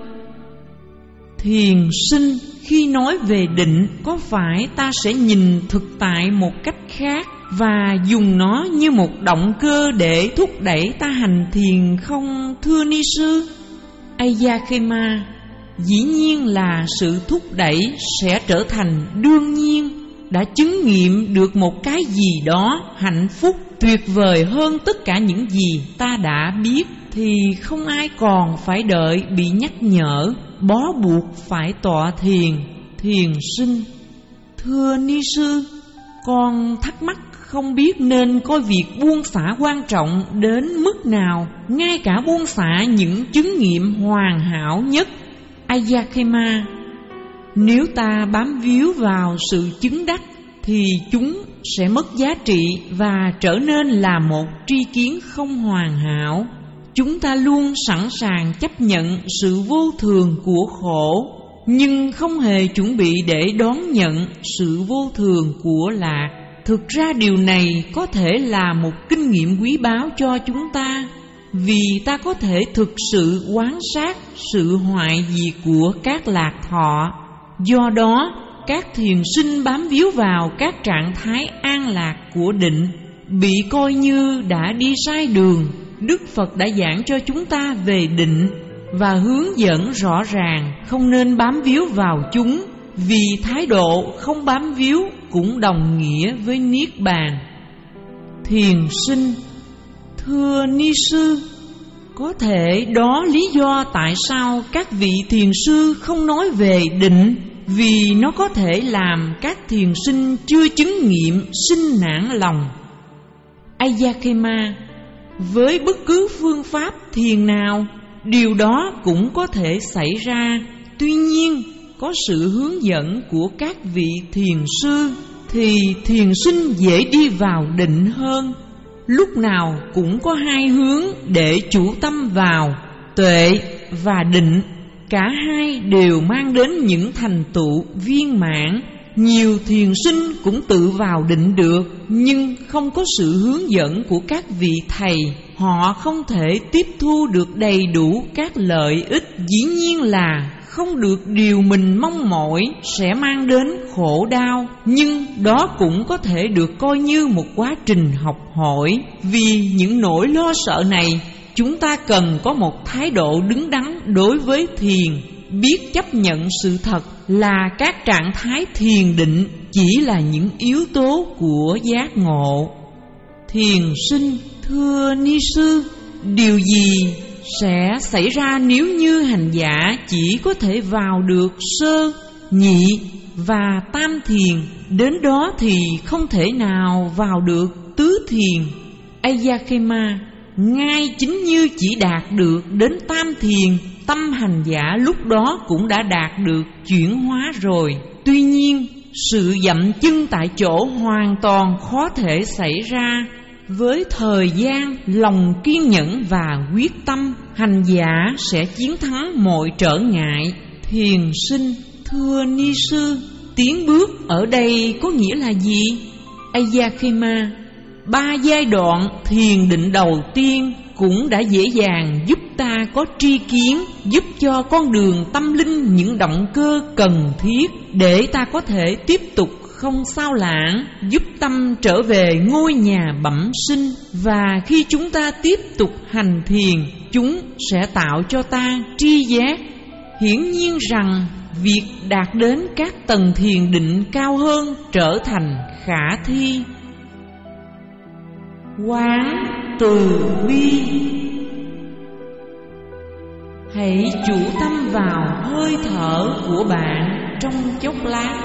Thiền sinh khi nói về định, có phải ta sẽ nhìn thực tại một cách khác và dùng nó như một động cơ để thúc đẩy ta hành thiền không, thưa ni sư? Ayakema: dĩ nhiên là sự thúc đẩy sẽ trở thành đương nhiên. Đã chứng nghiệm được một cái gì đó hạnh phúc tuyệt vời hơn tất cả những gì ta đã biết, thì không ai còn phải đợi bị nhắc nhở, bó buộc phải tọa thiền. Thiền sinh: thưa ni sư, con thắc mắc không biết nên coi việc buông xả quan trọng đến mức nào, ngay cả buông xả những chứng nghiệm hoàn hảo nhất. Ayakema: nếu ta bám víu vào sự chứng đắc thì chúng sẽ mất giá trị và trở nên là một tri kiến không hoàn hảo. Chúng ta luôn sẵn sàng chấp nhận sự vô thường của khổ, nhưng không hề chuẩn bị để đón nhận sự vô thường của lạc. Thực ra điều này có thể là một kinh nghiệm quý báu cho chúng ta, vì ta có thể thực sự quan sát sự hoại diệt của các lạc thọ. Do đó, các thiền sinh bám víu vào các trạng thái an lạc của định bị coi như đã đi sai đường. Đức Phật đã giảng cho chúng ta về định và hướng dẫn rõ ràng không nên bám víu vào chúng, vì thái độ không bám víu cũng đồng nghĩa với niết bàn. Thiền sinh: thưa ni sư, có thể đó lý do tại sao các vị thiền sư không nói về định, vì nó có thể làm các thiền sinh chưa chứng nghiệm sinh nản lòng. Ayakema: với bất cứ phương pháp thiền nào, điều đó cũng có thể xảy ra. Tuy nhiên, có sự hướng dẫn của các vị thiền sư thì thiền sinh dễ đi vào định hơn. Lúc nào cũng có hai hướng để chủ tâm vào, tuệ và định. Cả hai đều mang đến những thành tựu viên mãn. Nhiều thiền sinh cũng tự vào định được, nhưng không có sự hướng dẫn của các vị thầy, họ không thể tiếp thu được đầy đủ các lợi ích. Dĩ nhiên là không được điều mình mong mỏi sẽ mang đến khổ đau, nhưng đó cũng có thể được coi như một quá trình học hỏi. Vì những nỗi lo sợ này, chúng ta cần có một thái độ đứng đắn đối với thiền, biết chấp nhận sự thật là các trạng thái thiền định chỉ là những yếu tố của giác ngộ. Thiền sinh: thưa ni sư, điều gì sẽ xảy ra nếu như hành giả chỉ có thể vào được sơ, nhị và tam thiền, đến đó thì không thể nào vào được tứ thiền? Ayakema: ngay chính như chỉ đạt được đến tam thiền, tâm hành giả lúc đó cũng đã đạt được chuyển hóa rồi. Tuy nhiên, sự dậm chân tại chỗ hoàn toàn khó thể xảy ra. Với thời gian, lòng kiên nhẫn và quyết tâm, hành giả sẽ chiến thắng mọi trở ngại. Thiền sinh: thưa ni sư, tiến bước ở đây có nghĩa là gì? Ayakema: ba giai đoạn thiền định đầu tiên cũng đã dễ dàng giúp ta có tri kiến, giúp cho con đường tâm linh những động cơ cần thiết để ta có thể tiếp tục không sao lãng, giúp tâm trở về ngôi nhà bẩm sinh. Và khi chúng ta tiếp tục hành thiền, chúng sẽ tạo cho ta tri giác. Hiển nhiên rằng việc đạt đến các tầng thiền định cao hơn trở thành khả thi. Quán từ bi. Hãy chủ tâm vào hơi thở của bạn trong chốc lát.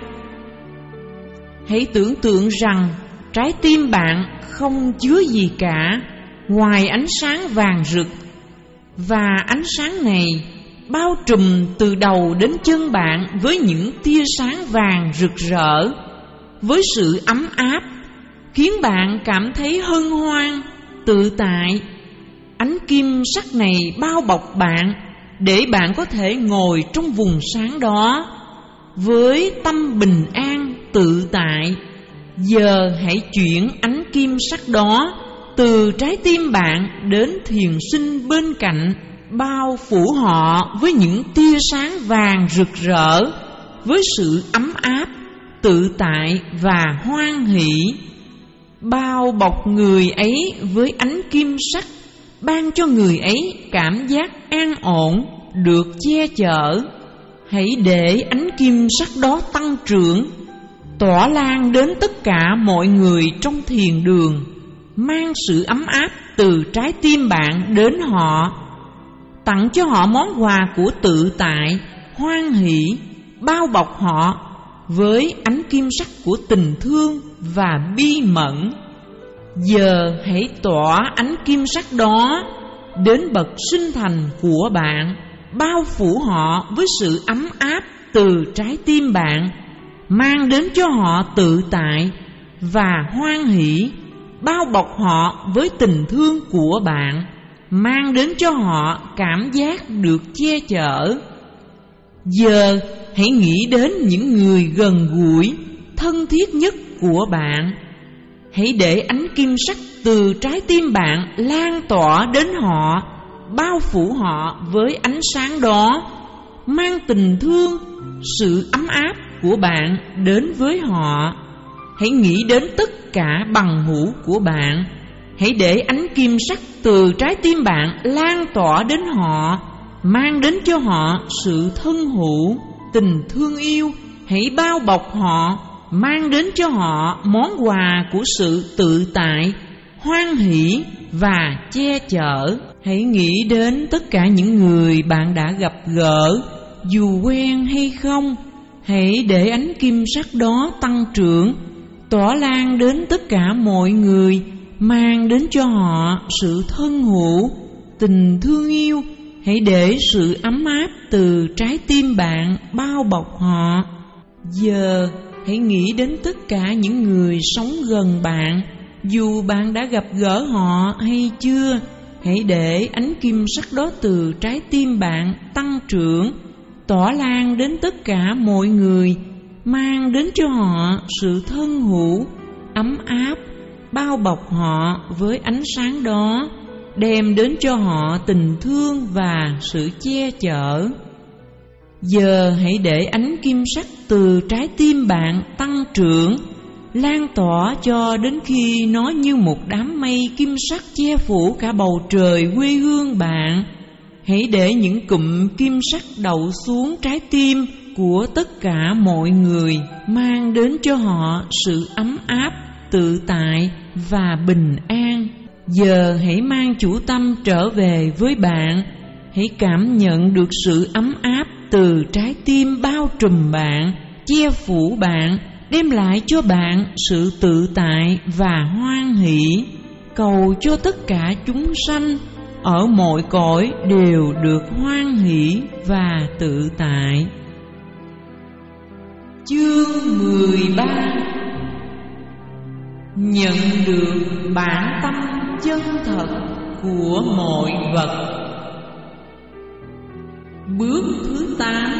Hãy tưởng tượng rằng trái tim bạn không chứa gì cả ngoài ánh sáng vàng rực, và ánh sáng này bao trùm từ đầu đến chân bạn với những tia sáng vàng rực rỡ, với sự ấm áp, khiến bạn cảm thấy hân hoan, tự tại. Ánh kim sắc này bao bọc bạn để bạn có thể ngồi trong vùng sáng đó với tâm bình an, tự tại. Giờ hãy chuyển ánh kim sắc đó từ trái tim bạn đến thiền sinh bên cạnh, bao phủ họ với những tia sáng vàng rực rỡ, với sự ấm áp, tự tại và hoan hỷ. Bao bọc người ấy với ánh kim sắc, ban cho người ấy cảm giác an ổn, được che chở. Hãy để ánh kim sắc đó tăng trưởng, tỏa lan đến tất cả mọi người trong thiền đường, mang sự ấm áp từ trái tim bạn đến họ. Tặng cho họ món quà của tự tại, hoan hỷ, bao bọc họ với ánh kim sắc của tình thương và bi mẫn. Giờ hãy tỏa ánh kim sắc đó đến bậc sinh thành của bạn, bao phủ họ với sự ấm áp từ trái tim bạn, mang đến cho họ tự tại và hoan hỷ, bao bọc họ với tình thương của bạn, mang đến cho họ cảm giác được che chở. Giờ hãy nghĩ đến những người gần gũi, thân thiết nhất của bạn. Hãy để ánh kim sắc từ trái tim bạn lan tỏa đến họ, bao phủ họ với ánh sáng đó, mang tình thương, sự ấm áp của bạn đến với họ. Hãy nghĩ đến tất cả bằng hữu của bạn. Hãy để ánh kim sắc từ trái tim bạn lan tỏa đến họ, mang đến cho họ sự thân hữu, tình thương yêu. Hãy bao bọc họ, mang đến cho họ món quà của sự tự tại, hoan hỷ và che chở. Hãy nghĩ đến tất cả những người bạn đã gặp gỡ, dù quen hay không. Hãy để ánh kim sắc đó tăng trưởng, tỏa lan đến tất cả mọi người, mang đến cho họ sự thân hữu, tình thương yêu. Hãy để sự ấm áp từ trái tim bạn bao bọc họ. Giờ hãy nghĩ đến tất cả những người sống gần bạn, dù bạn đã gặp gỡ họ hay chưa. Hãy để ánh kim sắc đó từ trái tim bạn tăng trưởng, tỏa lan đến tất cả mọi người, mang đến cho họ sự thân hữu, ấm áp, bao bọc họ với ánh sáng đó, đem đến cho họ tình thương và sự che chở. Giờ hãy để ánh kim sắc từ trái tim bạn tăng trưởng, lan tỏa cho đến khi nó như một đám mây kim sắc che phủ cả bầu trời quê hương bạn. Hãy để những cụm kim sắc đậu xuống trái tim của tất cả mọi người, mang đến cho họ sự ấm áp, tự tại và bình an. Giờ hãy mang chủ tâm trở về với bạn. Hãy cảm nhận được sự ấm áp từ trái tim bao trùm bạn, che phủ bạn, đem lại cho bạn sự tự tại và hoan hỷ. Cầu cho tất cả chúng sanh ở mọi cõi đều được hoan hỷ và tự tại. Chương mười ba. Nhận được bản tâm chân thật của mọi vật. Bước thứ tám.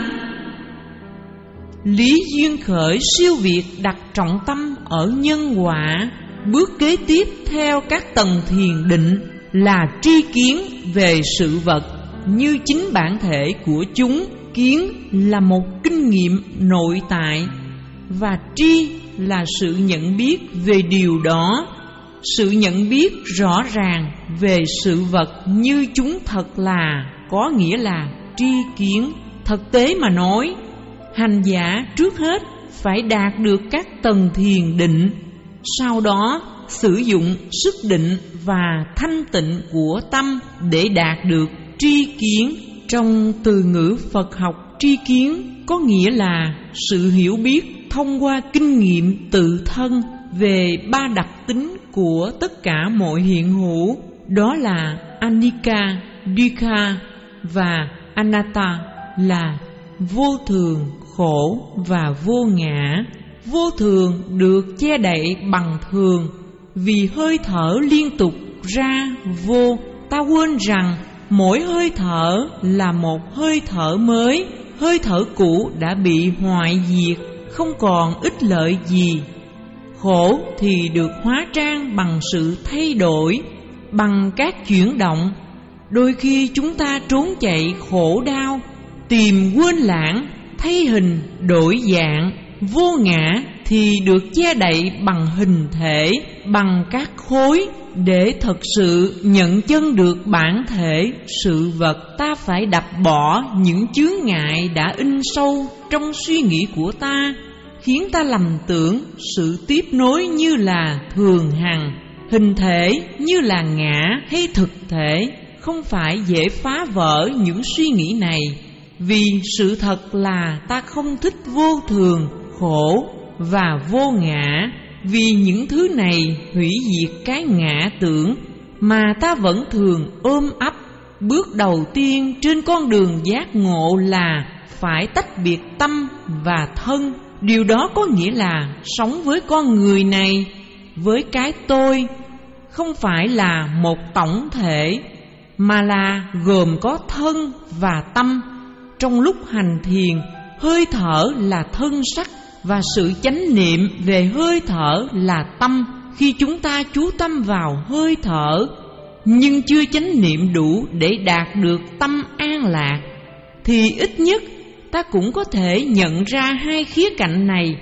Lý duyên khởi siêu việt đặt trọng tâm ở nhân quả. Bước kế tiếp theo các tầng thiền định là tri kiến về sự vật như chính bản thể của chúng. Kiến là một kinh nghiệm nội tại. và tri là sự nhận biết về điều đó, sự nhận biết rõ ràng về sự vật như chúng thật là, có nghĩa là tri kiến. Thực tế mà nói, hành giả trước hết phải đạt được các tầng thiền định, sau đó sử dụng sức định và thanh tịnh của tâm để đạt được tri kiến. Trong từ ngữ Phật học, tri kiến có nghĩa là sự hiểu biết thông qua kinh nghiệm tự thân về ba đặc tính của tất cả mọi hiện hữu, đó là Anicca, Dukkha và Anatta, là vô thường, khổ và vô ngã. Vô thường được che đậy bằng thường, vì hơi thở liên tục ra vô. Ta quên rằng mỗi hơi thở là một hơi thở mới, hơi thở cũ đã bị hoại diệt, không còn ích lợi gì. Khổ thì được hóa trang bằng sự thay đổi, bằng các chuyển động. Đôi khi chúng ta trốn chạy khổ đau, tìm quên lãng, thay hình đổi dạng. Vô ngã thì được che đậy bằng hình thể, bằng các khối. Để thật sự nhận chân được bản thể sự vật, ta phải đập bỏ những chướng ngại đã in sâu trong suy nghĩ của ta, khiến ta lầm tưởng sự tiếp nối như là thường hằng, hình thể như là ngã hay thực thể. Không phải dễ phá vỡ những suy nghĩ này, vì sự thật là ta không thích vô thường, khổ và vô ngã. Vì những thứ này hủy diệt cái ngã tưởng mà ta vẫn thường ôm ấp. Bước đầu tiên trên con đường giác ngộ là phải tách biệt tâm và thân. Điều đó có nghĩa là sống với con người này, với cái tôi, không phải là một tổng thể, mà là gồm có thân và tâm. Trong lúc hành thiền, hơi thở là thân sắc và sự chánh niệm về hơi thở là tâm. Khi chúng ta chú tâm vào hơi thở nhưng chưa chánh niệm đủ để đạt được tâm an lạc, thì ít nhất ta cũng có thể nhận ra hai khía cạnh này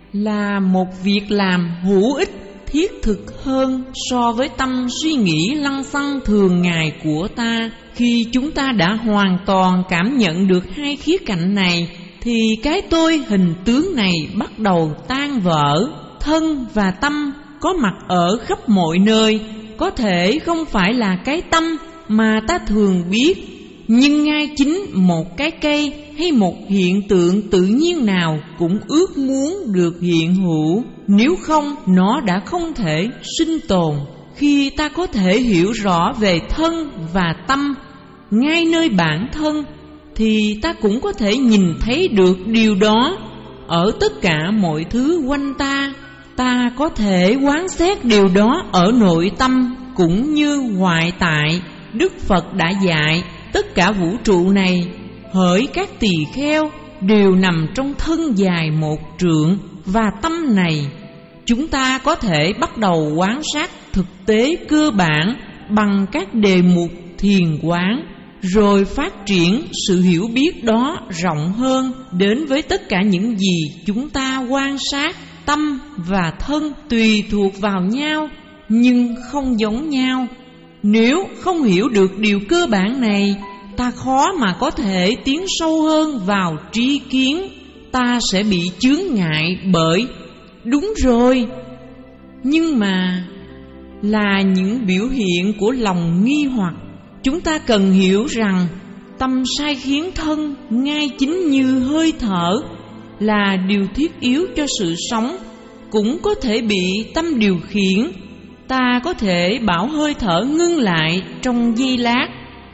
là một việc làm hữu ích, thiết thực hơn so với tâm suy nghĩ lăng xăng thường ngày của ta. Khi chúng ta đã hoàn toàn cảm nhận được hai khía cạnh này, thì cái tôi hình tướng này bắt đầu tan vỡ. Thân và tâm có mặt ở khắp mọi nơi, có thể không phải là cái tâm mà ta thường biết, nhưng ngay chính một cái cây hay một hiện tượng tự nhiên nào cũng ước muốn được hiện hữu, nếu không nó đã không thể sinh tồn. Khi ta có thể hiểu rõ về thân và tâm ngay nơi bản thân, thì ta cũng có thể nhìn thấy được điều đó ở tất cả mọi thứ quanh ta. Ta có thể quán xét điều đó ở nội tâm cũng như ngoại tại. Đức Phật đã dạy tất cả vũ trụ này, hỡi các tỳ kheo, đều nằm trong thân dài một trượng. Và tâm này chúng ta có thể bắt đầu quan sát thực tế cơ bản bằng các đề mục thiền quán, rồi phát triển sự hiểu biết đó rộng hơn đến với tất cả những gì chúng ta quan sát. Tâm và thân tùy thuộc vào nhau nhưng không giống nhau. Nếu không hiểu được điều cơ bản này, ta khó mà có thể tiến sâu hơn vào trí kiến. Ta sẽ bị chướng ngại bởi đúng rồi, nhưng mà là những biểu hiện của lòng nghi hoặc. Chúng ta cần hiểu rằng tâm sai khiến thân ngay chính như hơi thở là điều thiết yếu cho sự sống, cũng có thể bị tâm điều khiển. Ta có thể bảo hơi thở ngưng lại trong giây lát,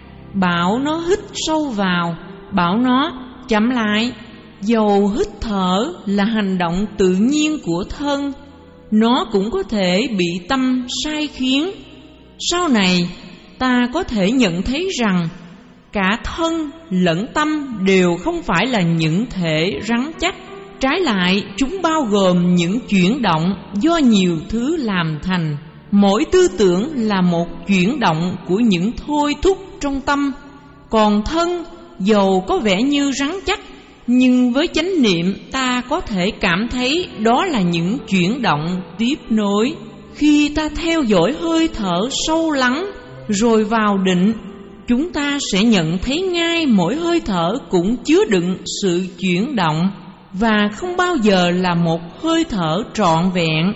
bảo nó hít sâu vào, bảo nó chậm lại. Dầu hít thở là hành động tự nhiên của thân, nó cũng có thể bị tâm sai khiến. Sau này ta có thể nhận thấy rằng cả thân lẫn tâm đều không phải là những thể rắn chắc. Trái lại, chúng bao gồm những chuyển động do nhiều thứ làm thành. Mỗi tư tưởng là một chuyển động của những thôi thúc trong tâm. Còn thân dầu có vẻ như rắn chắc Nhưng với chánh niệm, ta có thể cảm thấy đó là những chuyển động tiếp nối. Khi ta theo dõi hơi thở sâu lắng rồi vào định, chúng ta sẽ nhận thấy ngay mỗi hơi thở cũng chứa đựng sự chuyển động, và không bao giờ là một hơi thở trọn vẹn.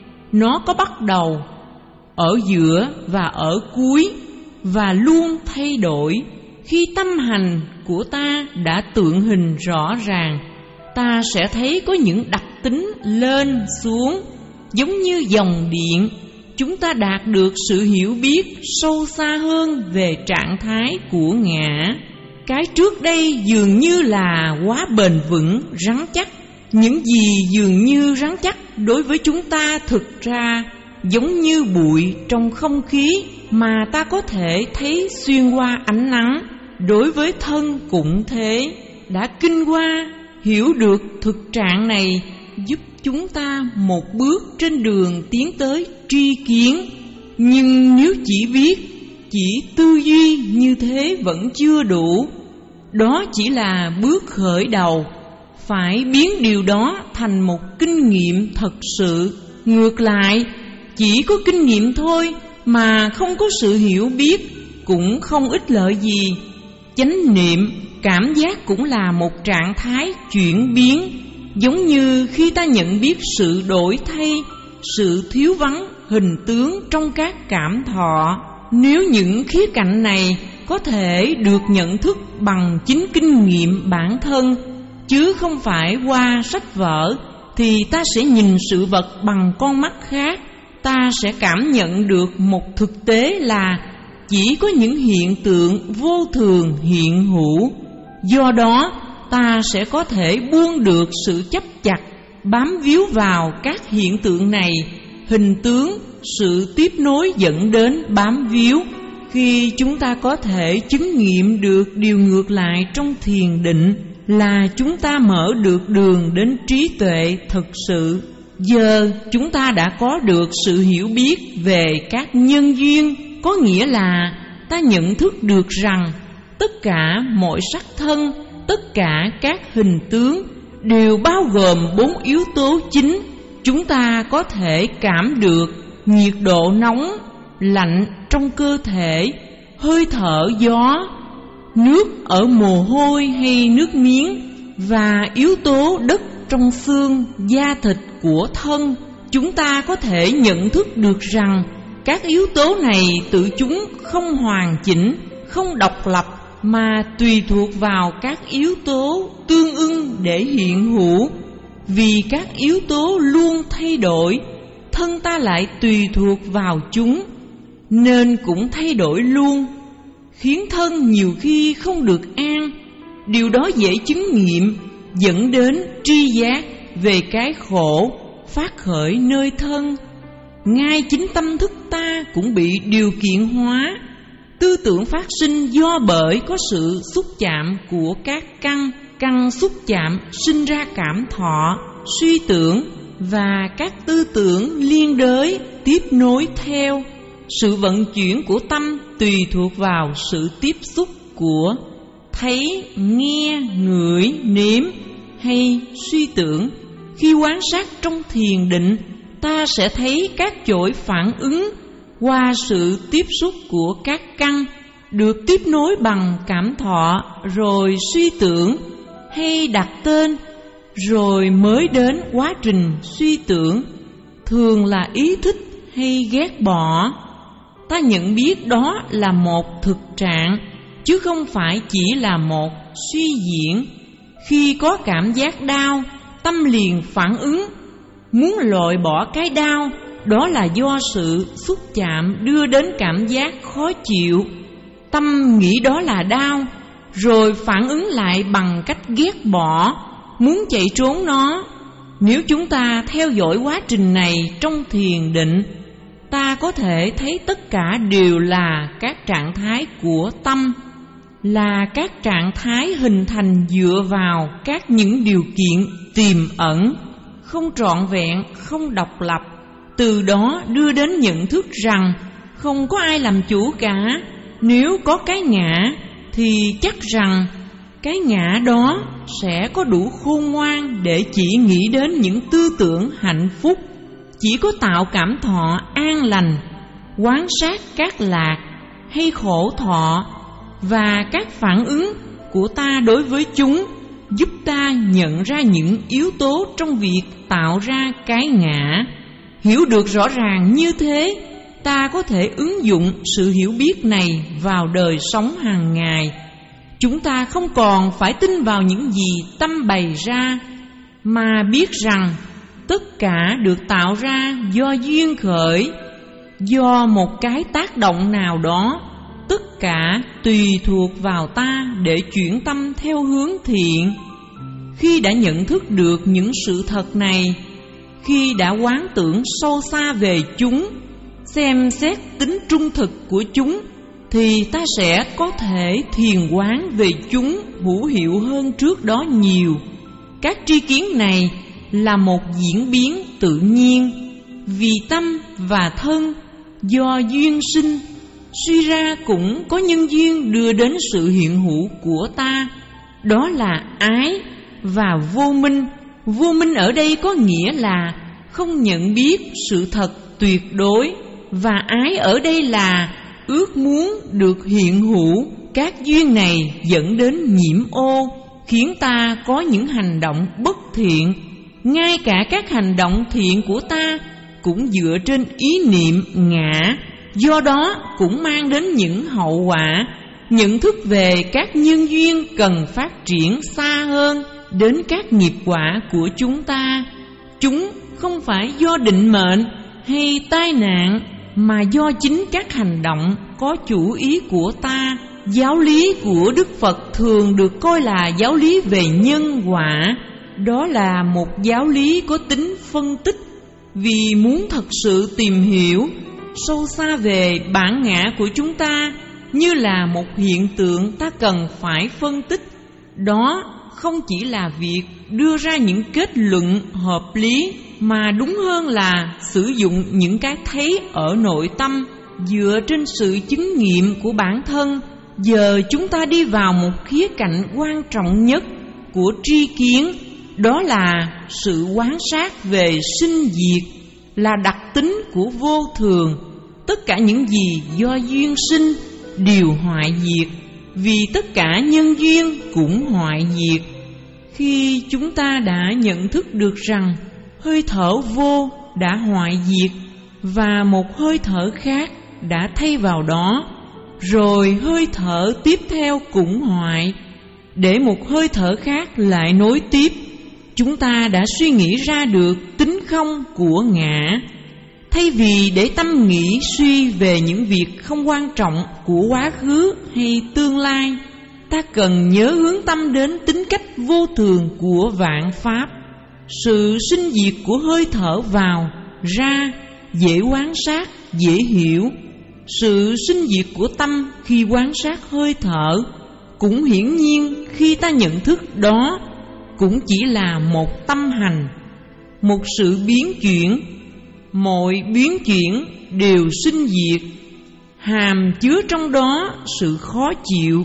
Nó có bắt đầu, ở giữa và ở cuối, và luôn thay đổi. Khi tâm hành của ta đã tượng hình rõ ràng, ta sẽ thấy có những đặc tính lên xuống, giống như dòng điện. Chúng ta đạt được sự hiểu biết sâu xa hơn về trạng thái của ngã. Cái trước đây dường như là quá bền vững, rắn chắc. Những gì dường như rắn chắc đối với chúng ta thực ra giống như bụi trong không khí mà ta có thể thấy xuyên qua ánh nắng. Đối với thân cũng thế. Đã kinh qua, hiểu được thực trạng này giúp chúng ta một bước trên đường tiến tới tri kiến. Nhưng nếu chỉ biết, chỉ tư duy như thế vẫn chưa đủ. Đó chỉ là bước khởi đầu. Phải biến điều đó thành một kinh nghiệm thật sự. Ngược lại, chỉ có kinh nghiệm thôi mà không có sự hiểu biết cũng không ích lợi gì. Chánh niệm, cảm giác cũng là một trạng thái chuyển biến, giống như khi ta nhận biết sự đổi thay, sự thiếu vắng hình tướng trong các cảm thọ. Nếu những khía cạnh này có thể được nhận thức bằng chính kinh nghiệm bản thân, chứ không phải qua sách vở, thì ta sẽ nhìn sự vật bằng con mắt khác. Ta sẽ cảm nhận được một thực tế là chỉ có những hiện tượng vô thường hiện hữu. Do đó, ta sẽ có thể buông được sự chấp chặt, bám víu vào các hiện tượng này. Hình tướng, sự tiếp nối dẫn đến bám víu. Khi chúng ta có thể chứng nghiệm được điều ngược lại trong thiền định, là chúng ta mở được đường đến trí tuệ thực sự. Giờ chúng ta đã có được sự hiểu biết về các nhân duyên, có nghĩa là ta nhận thức được rằng tất cả mọi sắc thân, tất cả các hình tướng đều bao gồm bốn yếu tố chính. Chúng ta có thể cảm được nhiệt độ nóng, lạnh trong cơ thể, hơi thở gió, nước ở mồ hôi hay nước miếng, và yếu tố đất trong xương, da thịt của thân. Chúng ta có thể nhận thức được rằng các yếu tố này tự chúng không hoàn chỉnh, không độc lập, mà tùy thuộc vào các yếu tố tương ưng để hiện hữu. Vì các yếu tố luôn thay đổi, thân ta lại tùy thuộc vào chúng, nên cũng thay đổi luôn, khiến thân nhiều khi không được an. Điều đó dễ chứng nghiệm, dẫn đến tri giác về cái khổ phát khởi nơi thân. Ngay chính tâm thức ta cũng bị điều kiện hóa. Tư tưởng phát sinh do bởi có sự xúc chạm của các căn. Căn xúc chạm sinh ra cảm thọ, suy tưởng, và các tư tưởng liên đới tiếp nối theo. Sự vận chuyển của tâm tùy thuộc vào sự tiếp xúc của thấy, nghe, ngửi, nếm hay suy tưởng. Khi quan sát trong thiền định, ta sẽ thấy các chuỗi phản ứng qua sự tiếp xúc của các căn, được tiếp nối bằng cảm thọ, rồi suy tưởng hay đặt tên, rồi mới đến quá trình suy tưởng, thường là ý thích hay ghét bỏ. Ta nhận biết đó là một thực trạng, chứ không phải chỉ là một suy diễn. Khi có cảm giác đau, tâm liền phản ứng, muốn loại bỏ cái đau. Đó là do sự xúc chạm đưa đến cảm giác khó chịu. Tâm nghĩ đó là đau, rồi phản ứng lại bằng cách ghét bỏ, muốn chạy trốn nó. Nếu chúng ta theo dõi quá trình này trong thiền định, ta có thể thấy tất cả đều là các trạng thái của tâm, là các trạng thái hình thành dựa vào các những điều kiện tiềm ẩn, không trọn vẹn, không độc lập. Từ đó đưa đến nhận thức rằng không có ai làm chủ cả. Nếu có cái ngã thì chắc rằng cái ngã đó sẽ có đủ khôn ngoan để chỉ nghĩ đến những tư tưởng hạnh phúc, chỉ có tạo cảm thọ an lành, quán sát các lạc hay khổ thọ và các phản ứng của ta đối với chúng, giúp ta nhận ra những yếu tố trong việc tạo ra cái ngã. Hiểu được rõ ràng như thế, ta có thể ứng dụng sự hiểu biết này vào đời sống hàng ngày. Chúng ta không còn phải tin vào những gì tâm bày ra, mà biết rằng tất cả được tạo ra do duyên khởi, do một cái tác động nào đó. Tất cả tùy thuộc vào ta để chuyển tâm theo hướng thiện. Khi đã nhận thức được những sự thật này, khi đã quán tưởng sâu xa về chúng, xem xét tính trung thực của chúng, thì ta sẽ có thể thiền quán về chúng hữu hiệu hơn trước đó nhiều. Các tri kiến này là một diễn biến tự nhiên, vì tâm và thân do duyên sinh, suy ra cũng có nhân duyên đưa đến sự hiện hữu của ta. Đó là ái và vô minh. Vô minh ở đây có nghĩa là không nhận biết sự thật tuyệt đối, và ái ở đây là ước muốn được hiện hữu. Các duyên này dẫn đến nhiễm ô, khiến ta có những hành động bất thiện. Ngay cả các hành động thiện của ta cũng dựa trên ý niệm ngã, do đó cũng mang đến những hậu quả. Nhận thức về các nhân duyên cần phát triển xa hơn đến các nghiệp quả của chúng ta. Chúng không phải do định mệnh hay tai nạn, mà do chính các hành động có chủ ý của ta. Giáo lý của Đức Phật thường được coi là giáo lý về nhân quả. Đó là một giáo lý có tính phân tích, vì muốn thật sự tìm hiểu sâu xa về bản ngã của chúng ta như là một hiện tượng ta cần phải phân tích. Đó không chỉ là việc đưa ra những kết luận hợp lý, mà đúng hơn là sử dụng những cái thấy ở nội tâm dựa trên sự chứng nghiệm của bản thân. Giờ chúng ta đi vào một khía cạnh quan trọng nhất của tri kiến, đó là sự quán sát về sinh diệt, là đặc tính của vô thường. Tất cả những gì do duyên sinh đều hoại diệt, vì tất cả nhân duyên cũng hoại diệt. Khi chúng ta đã nhận thức được rằng hơi thở vô đã hoại diệt và một hơi thở khác đã thay vào đó, rồi hơi thở tiếp theo cũng hoại, để một hơi thở khác lại nối tiếp, chúng ta đã suy nghĩ ra được tính không của ngã. Thay vì để tâm nghĩ suy về những việc không quan trọng của quá khứ hay tương lai, ta cần nhớ hướng tâm đến tính cách vô thường của vạn pháp. Sự sinh diệt của hơi thở vào, ra dễ quan sát, dễ hiểu. Sự sinh diệt của tâm khi quan sát hơi thở cũng hiển nhiên khi ta nhận thức đó cũng chỉ là một tâm hành, một sự biến chuyển. Mọi biến chuyển đều sinh diệt, hàm chứa trong đó sự khó chịu.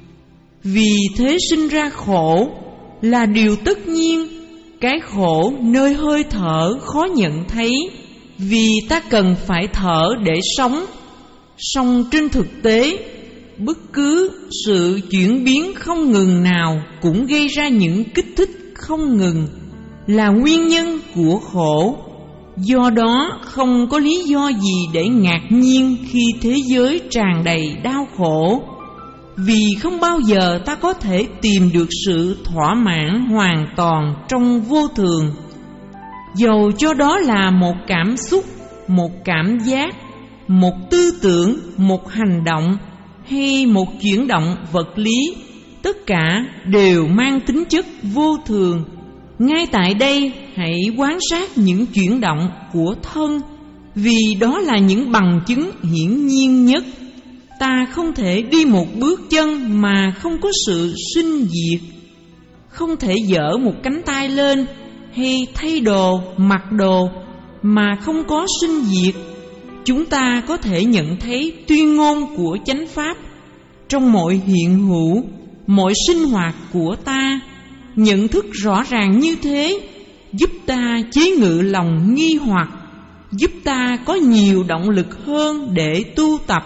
Vì thế sinh ra khổ là điều tất nhiên. Cái khổ nơi hơi thở khó nhận thấy, vì ta cần phải thở để sống. Song trên thực tế, bất cứ sự chuyển biến không ngừng nào cũng gây ra những kích thích không ngừng, là nguyên nhân của khổ. Do đó không có lý do gì để ngạc nhiên khi thế giới tràn đầy đau khổ, vì không bao giờ ta có thể tìm được sự thỏa mãn hoàn toàn trong vô thường. Dầu cho đó là một cảm xúc, một cảm giác, một tư tưởng, một hành động hay một chuyển động vật lý, tất cả đều mang tính chất vô thường. Ngay tại đây, hãy quan sát những chuyển động của thân, vì đó là những bằng chứng hiển nhiên nhất. Ta không thể đi một bước chân mà không có sự sinh diệt. Không thể giở một cánh tay lên hay thay đồ, mặc đồ mà không có sinh diệt. Chúng ta có thể nhận thấy tuyên ngôn của chánh pháp trong mọi hiện hữu, mọi sinh hoạt của ta. Nhận thức rõ ràng như thế giúp ta chế ngự lòng nghi hoặc, giúp ta có nhiều động lực hơn để tu tập.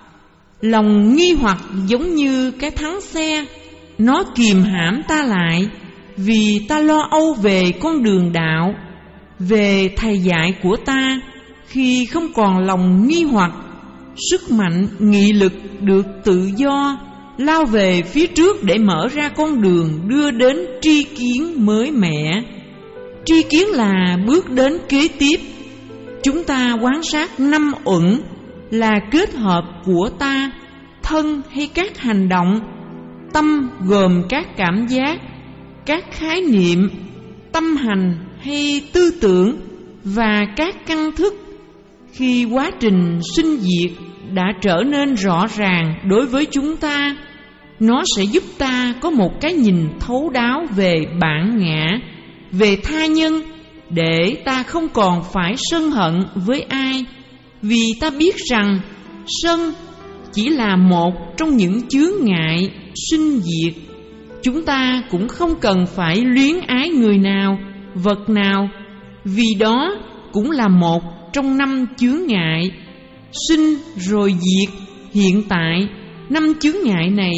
Lòng nghi hoặc giống như cái thắng xe, nó kìm hãm ta lại vì ta lo âu về con đường đạo, về thầy dạy của ta. Khi không còn lòng nghi hoặc, sức mạnh, nghị lực được tự do lao về phía trước để mở ra con đường đưa đến tri kiến mới mẻ. Tri kiến là bước đến kế tiếp. Chúng ta quan sát năm uẩn là kết hợp của ta, thân hay các hành động. Tâm gồm các cảm giác, các khái niệm, tâm hành hay tư tưởng và các căn thức. Khi quá trình sinh diệt đã trở nên rõ ràng đối với chúng ta, nó sẽ giúp ta có một cái nhìn thấu đáo về bản ngã, về tha nhân, để ta không còn phải sân hận với ai, vì ta biết rằng sân chỉ là một trong những chướng ngại sinh diệt. Chúng ta cũng không cần phải luyến ái người nào, vật nào, vì đó cũng là một trong năm chướng ngại. Sinh rồi diệt, hiện tại, năm chướng ngại này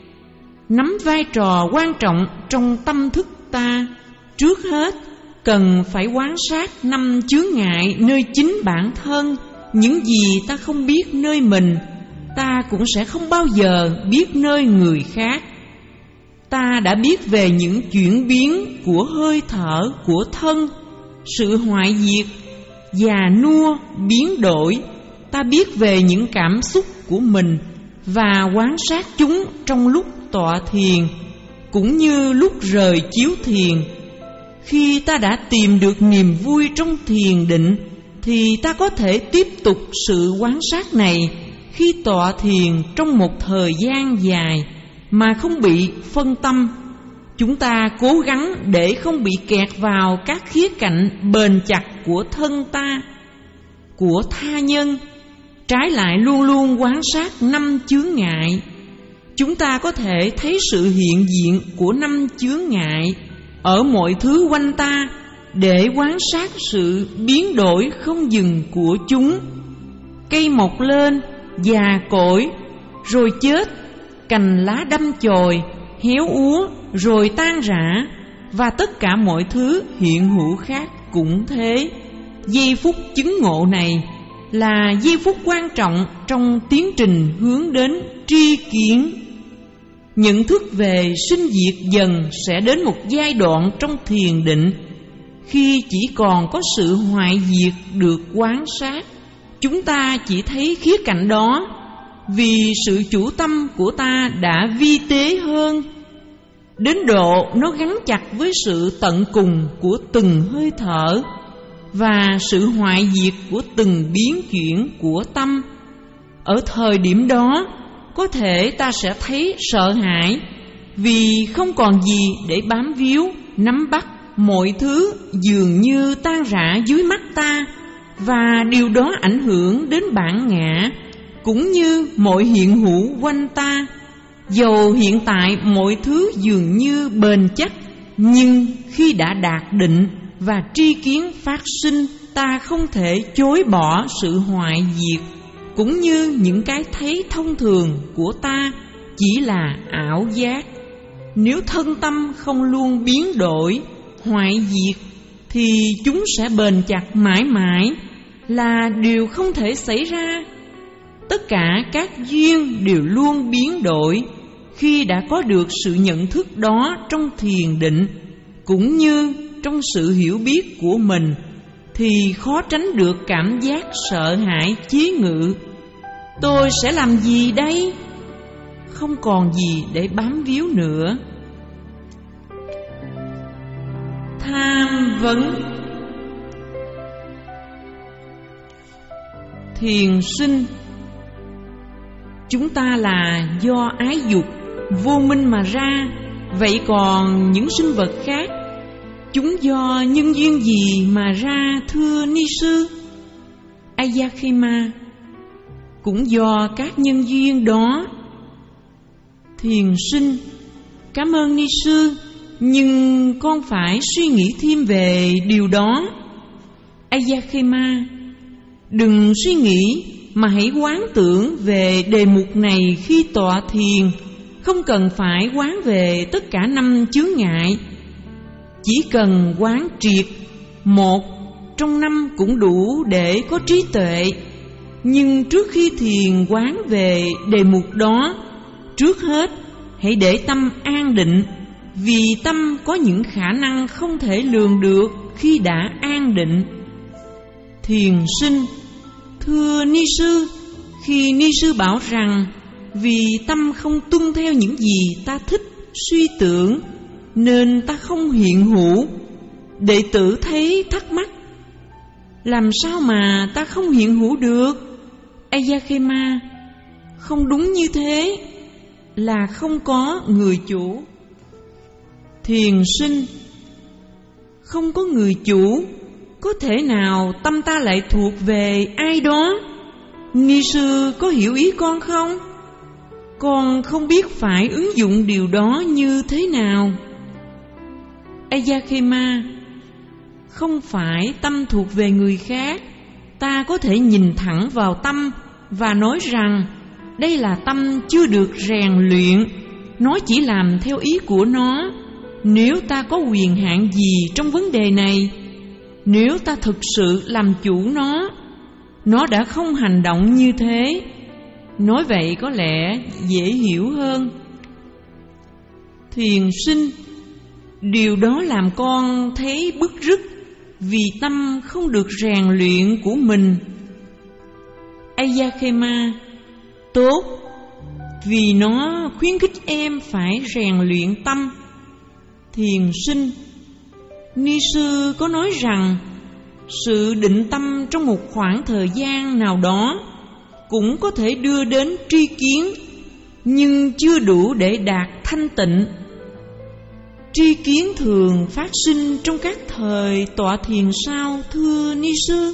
nắm vai trò quan trọng trong tâm thức ta. Trước hết, cần phải quan sát năm chướng ngại nơi chính bản thân. Những gì ta không biết nơi mình, ta cũng sẽ không bao giờ biết nơi người khác. Ta đã biết về những chuyển biến của hơi thở, của thân, sự hoại diệt, già nua, biến đổi. Ta biết về những cảm xúc của mình và quan sát chúng trong lúc tọa thiền cũng như lúc rời chiếu thiền. Khi ta đã tìm được niềm vui trong thiền định thì ta có thể tiếp tục sự quan sát này khi tọa thiền trong một thời gian dài mà không bị phân tâm. Chúng ta cố gắng để không bị kẹt vào các khía cạnh bền chặt của thân ta, của tha nhân. Trái lại, luôn luôn quan sát năm chướng ngại. Chúng ta có thể thấy sự hiện diện của năm chướng ngại ở mọi thứ quanh ta để quan sát sự biến đổi không dừng của chúng. Cây mọc lên, già cỗi, rồi chết. Cành lá đâm chồi, héo úa, rồi tan rã. Và tất cả mọi thứ hiện hữu khác cũng thế. Giây phút chứng ngộ này là giây phút quan trọng trong tiến trình hướng đến tri kiến. Nhận thức về sinh diệt dần sẽ đến một giai đoạn trong thiền định khi chỉ còn có sự hoại diệt được quan sát. Chúng ta chỉ thấy khía cạnh đó vì sự chủ tâm của ta đã vi tế hơn, đến độ nó gắn chặt với sự tận cùng của từng hơi thở và sự hoại diệt của từng biến chuyển của tâm. Ở thời điểm đó, có thể ta sẽ thấy sợ hãi vì không còn gì để bám víu, nắm bắt. Mọi thứ dường như tan rã dưới mắt ta, và điều đó ảnh hưởng đến bản ngã cũng như mọi hiện hữu quanh ta. Dầu hiện tại mọi thứ dường như bền chắc, nhưng khi đã đạt định và tri kiến phát sinh, ta không thể chối bỏ sự hoại diệt, cũng như những cái thấy thông thường của ta chỉ là ảo giác. Nếu thân tâm không luôn biến đổi, hoại diệt, thì chúng sẽ bền chặt mãi mãi, là điều không thể xảy ra. Tất cả các duyên đều luôn biến đổi. Khi đã có được sự nhận thức đó trong thiền định cũng như trong sự hiểu biết của mình, thì khó tránh được cảm giác sợ hãi chế ngự. Tôi sẽ làm gì đây? Không còn gì để bám víu nữa. Tham vấn. Thiền sinh. Chúng ta là do ái dục vô minh mà ra. Vậy còn những sinh vật khác, chúng do nhân duyên gì mà ra, thưa ni sư? Ayakema. Cũng do các nhân duyên đó. Thiền sinh, Cảm ơn ni sư, nhưng con phải suy nghĩ thêm về điều đó. Ayakema, đừng suy nghĩ mà hãy quán tưởng về đề mục này khi tọa thiền. Không cần phải quán về tất cả năm chướng ngại, chỉ cần quán triệt một trong năm cũng đủ để có trí tuệ. Nhưng trước khi thiền quán về đề mục đó, trước hết hãy để tâm an định, vì tâm có những khả năng không thể lường được khi đã an định. Thiền sinh: thưa ni sư, khi ni sư bảo rằng vì tâm không tuân theo những gì ta thích suy tưởng nên ta không hiện hữu, đệ tử thấy thắc mắc: làm sao mà ta không hiện hữu được? Ayakema: không đúng như thế, là không có người chủ. Thiền sinh: không có người chủ, có thể nào tâm ta lại thuộc về ai đó? Ni sư có hiểu ý con không? Con không biết phải ứng dụng điều đó như thế nào. Ayakema: không phải tâm thuộc về người khác. Ta có thể nhìn thẳng vào tâm và nói rằng đây là tâm chưa được rèn luyện, nó chỉ làm theo ý của nó. Nếu ta có quyền hạn gì trong vấn đề này, nếu ta thực sự làm chủ nó, nó đã không hành động như thế. Nói vậy có lẽ dễ hiểu hơn. Thiền sinh: điều đó làm con thấy bứt rứt, vì tâm không được rèn luyện của mình. Ayakema: tốt, vì nó khuyến khích em phải rèn luyện tâm. Thiền sinh: ni sư có nói rằng sự định tâm trong một khoảng thời gian nào đó cũng có thể đưa đến tri kiến, nhưng chưa đủ để đạt thanh tịnh. Tri kiến thường phát sinh trong các thời tọa thiền sao, thưa ni sư?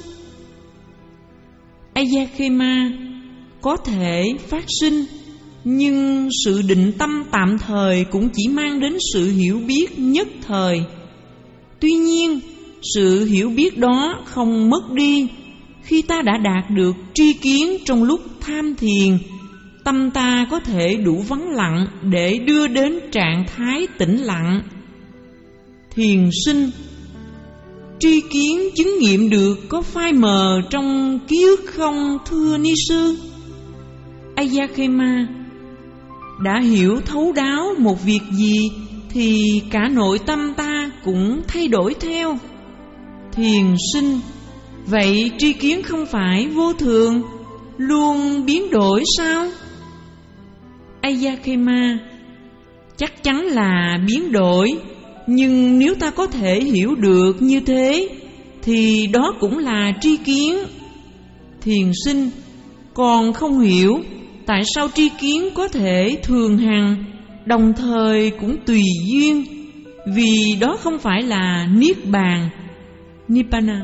Ayakema: có thể phát sinh, nhưng sự định tâm tạm thời cũng chỉ mang đến sự hiểu biết nhất thời. Tuy nhiên, sự hiểu biết đó không mất đi. Khi ta đã đạt được tri kiến trong lúc tham thiền, tâm ta có thể đủ vắng lặng để đưa đến trạng thái tĩnh lặng. Thiền sinh: tri kiến chứng nghiệm được có phai mờ trong ký ức không, thưa ni sư? Ayakema: đã hiểu thấu đáo một việc gì thì cả nội tâm ta cũng thay đổi theo. Thiền sinh: vậy tri kiến không phải vô thường, luôn biến đổi sao? Ayakema: chắc chắn là biến đổi, nhưng nếu ta có thể hiểu được như thế thì đó cũng là tri kiến. Thiền sinh: còn không hiểu tại sao tri kiến có thể thường hằng, đồng thời cũng tùy duyên, vì đó không phải là niết bàn, Nibbana.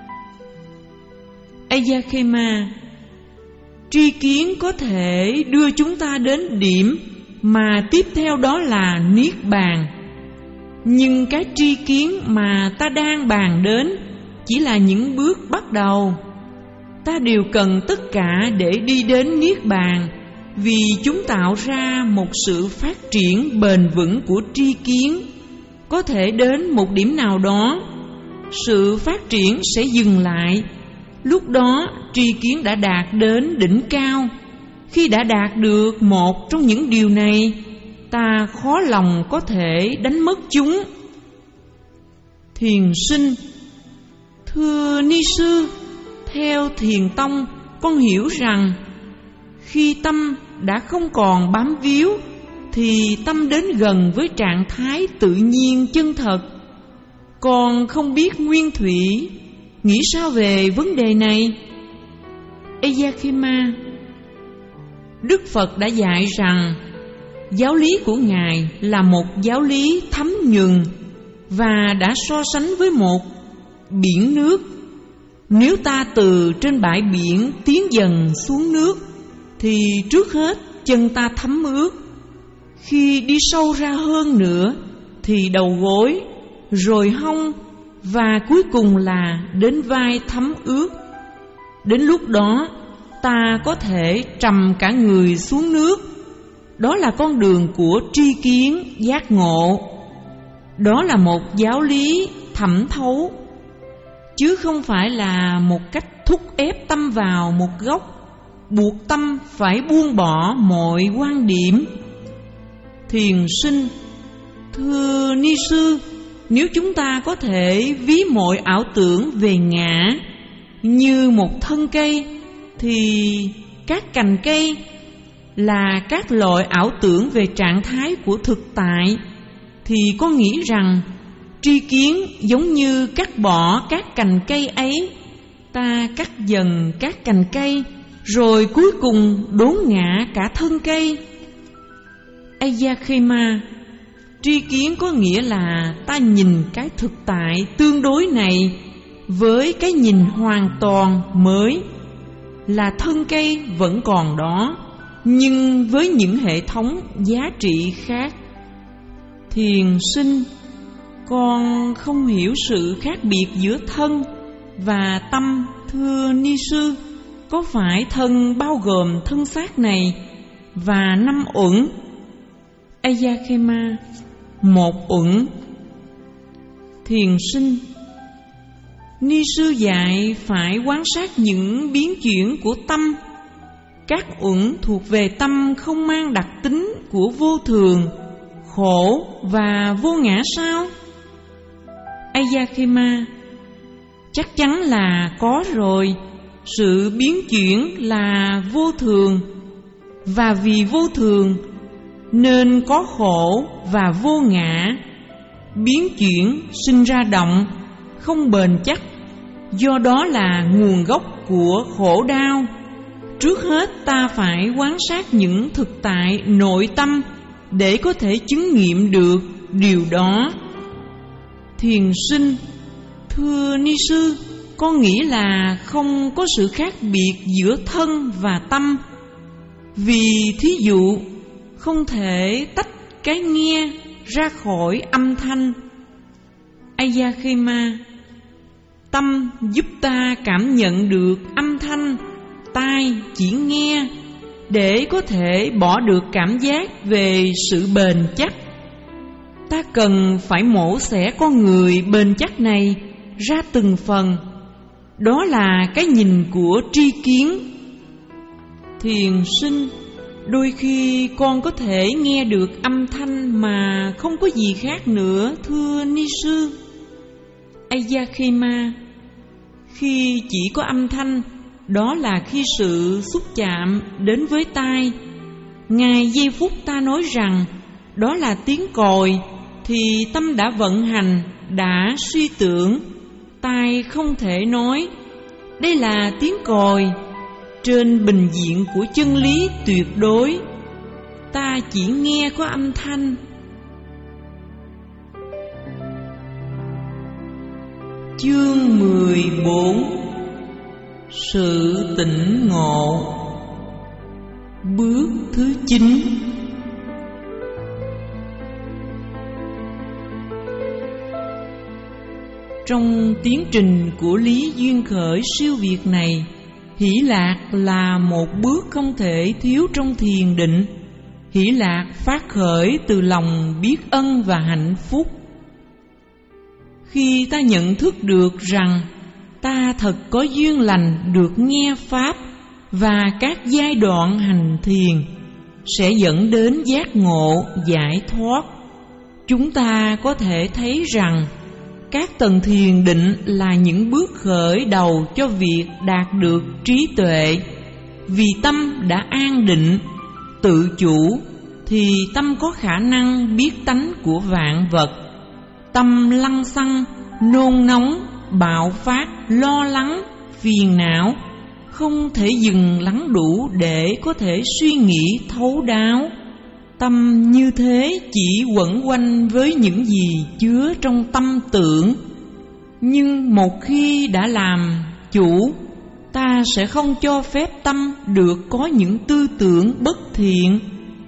Ayakema: tri kiến có thể đưa chúng ta đến điểm mà tiếp theo đó là niết bàn. Nhưng cái tri kiến mà ta đang bàn đến chỉ là những bước bắt đầu. Ta đều cần tất cả để đi đến niết bàn, vì chúng tạo ra một sự phát triển bền vững của tri kiến. Có thể đến một điểm nào đó, sự phát triển sẽ dừng lại. Lúc đó tri kiến đã đạt đến đỉnh cao. Khi đã đạt được một trong những điều này, ta khó lòng có thể đánh mất chúng. Thiền sinh: thưa ni sư, theo thiền tông, con hiểu rằng khi tâm đã không còn bám víu thì tâm đến gần với trạng thái tự nhiên chân thật. Con không biết nguyên thủy nghĩ sao về vấn đề này? Ayakema: Đức Phật đã dạy rằng giáo lý của Ngài là một giáo lý thấm nhuần và đã so sánh với một biển nước. Nếu ta từ trên bãi biển tiến dần xuống nước thì trước hết chân ta thấm ướt. Khi đi sâu ra hơn nữa thì đầu gối, rồi hông, và cuối cùng là đến vai thấm ướt. Đến lúc đó ta có thể trầm cả người xuống nước. Đó là con đường của tri kiến giác ngộ. Đó là một giáo lý thẩm thấu, chứ không phải là một cách thúc ép tâm vào một góc, buộc tâm phải buông bỏ mọi quan điểm. Thiền sinh: thưa ni sư, nếu chúng ta có thể ví mọi ảo tưởng về ngã như một thân cây, thì các cành cây là các loại ảo tưởng về trạng thái của thực tại, thì có nghĩ rằng tri kiến giống như cắt bỏ các cành cây ấy. Ta cắt dần các cành cây, rồi cuối cùng đốn ngã cả thân cây. Ayakema: tri kiến có nghĩa là ta nhìn cái thực tại tương đối này với cái nhìn hoàn toàn mới, là thân cây vẫn còn đó, nhưng với những hệ thống giá trị khác. Thiền sinh: con không hiểu sự khác biệt giữa thân và tâm, thưa ni sư. Có phải thân bao gồm thân xác này và năm uẩn? Ayakema: một uẩn. Thiền sinh: ni sư dạy phải quan sát những biến chuyển của tâm. Các uẩn thuộc về tâm không mang đặc tính của vô thường, khổ và vô ngã sao? Ayakema: chắc chắn là có rồi. Sự biến chuyển là vô thường, và vì vô thường nên có khổ và vô ngã. Biến chuyển sinh ra động, không bền chắc, do đó là nguồn gốc của khổ đau. Trước hết ta phải quan sát những thực tại nội tâm để có thể chứng nghiệm được điều đó. Thiền sinh: thưa ni sư, con nghĩ là không có sự khác biệt giữa thân và tâm. Vì thí dụ, không thể tách cái nghe ra khỏi âm thanh. Ayakema: tâm giúp ta cảm nhận được âm thanh, tai chỉ nghe để có thể bỏ được cảm giác về sự bền chắc. Ta cần phải mổ xẻ con người bền chắc này ra từng phần. Đó là cái nhìn của tri kiến. Thiền sinh: đôi khi con có thể nghe được âm thanh mà không có gì khác nữa, thưa ni sư. Ayakema: khi chỉ có âm thanh, đó là khi sự xúc chạm đến với tai. Ngay giây phút ta nói rằng đó là tiếng còi, thì tâm đã vận hành, đã suy tưởng. Tai không thể nói đây là tiếng còi. Trên bình diện của chân lý tuyệt đối, ta chỉ nghe có âm thanh. Chương mười bốn: sự tỉnh ngộ. Bước thứ chín. Trong tiến trình của lý duyên khởi siêu việt này, hỷ lạc là một bước không thể thiếu trong thiền định. Hỷ lạc phát khởi từ lòng biết ân và hạnh phúc. Khi ta nhận thức được rằng ta thật có duyên lành được nghe Pháp và các giai đoạn hành thiền sẽ dẫn đến giác ngộ, giải thoát, chúng ta có thể thấy rằng các tầng thiền định là những bước khởi đầu cho việc đạt được trí tuệ. Vì tâm đã an định, tự chủ, thì tâm có khả năng biết tánh của vạn vật. Tâm lăng xăng, nôn nóng, bạo phát, lo lắng, phiền não, không thể dừng lắng đủ để có thể suy nghĩ thấu đáo. Tâm như thế chỉ quẩn quanh với những gì chứa trong tâm tưởng. Nhưng một khi đã làm chủ, ta sẽ không cho phép tâm được có những tư tưởng bất thiện.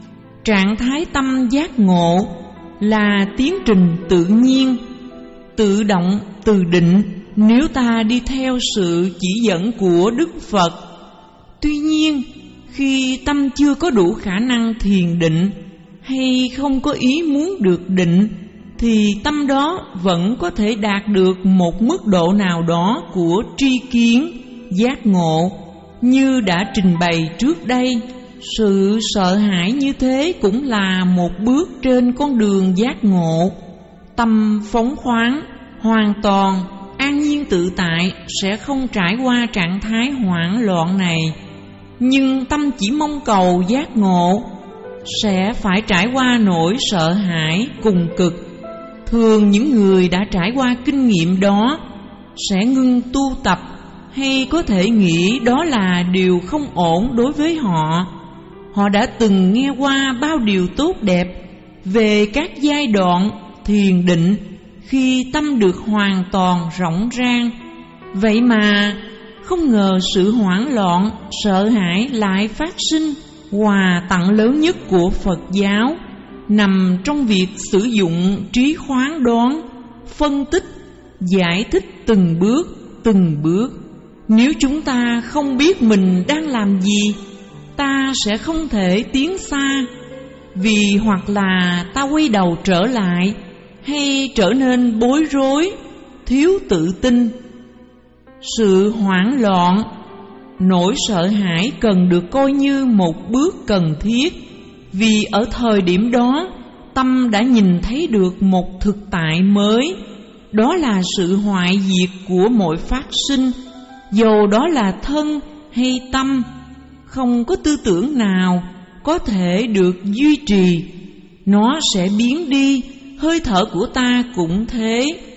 Trạng thái tâm giác ngộ là tiến trình tự nhiên, tự động, tự định nếu ta đi theo sự chỉ dẫn của Đức Phật. Tuy nhiên, khi tâm chưa có đủ khả năng thiền định hay không có ý muốn được định, thì tâm đó vẫn có thể đạt được một mức độ nào đó của tri kiến, giác ngộ. Như đã trình bày trước đây, sự sợ hãi như thế cũng là một bước trên con đường giác ngộ. Tâm phóng khoáng, hoàn toàn, an nhiên tự tại sẽ không trải qua trạng thái hoảng loạn này. Nhưng tâm chỉ mong cầu giác ngộ sẽ phải trải qua nỗi sợ hãi cùng cực. Thường những người đã trải qua kinh nghiệm đó sẽ ngưng tu tập, hay có thể nghĩ đó là điều không ổn đối với họ. Họ đã từng nghe qua bao điều tốt đẹp về các giai đoạn thiền định khi tâm được hoàn toàn rỗng rang. Vậy mà không ngờ sự hoảng loạn, sợ hãi lại phát sinh. Quà tặng lớn nhất của Phật giáo nằm trong việc sử dụng trí khoáng đoán, phân tích, giải thích từng bước, từng bước. Nếu chúng ta không biết mình đang làm gì, ta sẽ không thể tiến xa. Vì hoặc là ta quay đầu trở lại, hay trở nên bối rối, thiếu tự tin. Sự hoảng loạn, nỗi sợ hãi cần được coi như một bước cần thiết. Vì ở thời điểm đó, tâm đã nhìn thấy được một thực tại mới. Đó là sự hoại diệt của mọi phát sinh, dầu đó là thân hay tâm. Không có tư tưởng nào có thể được duy trì, nó sẽ biến đi. Hơi thở của ta cũng thế.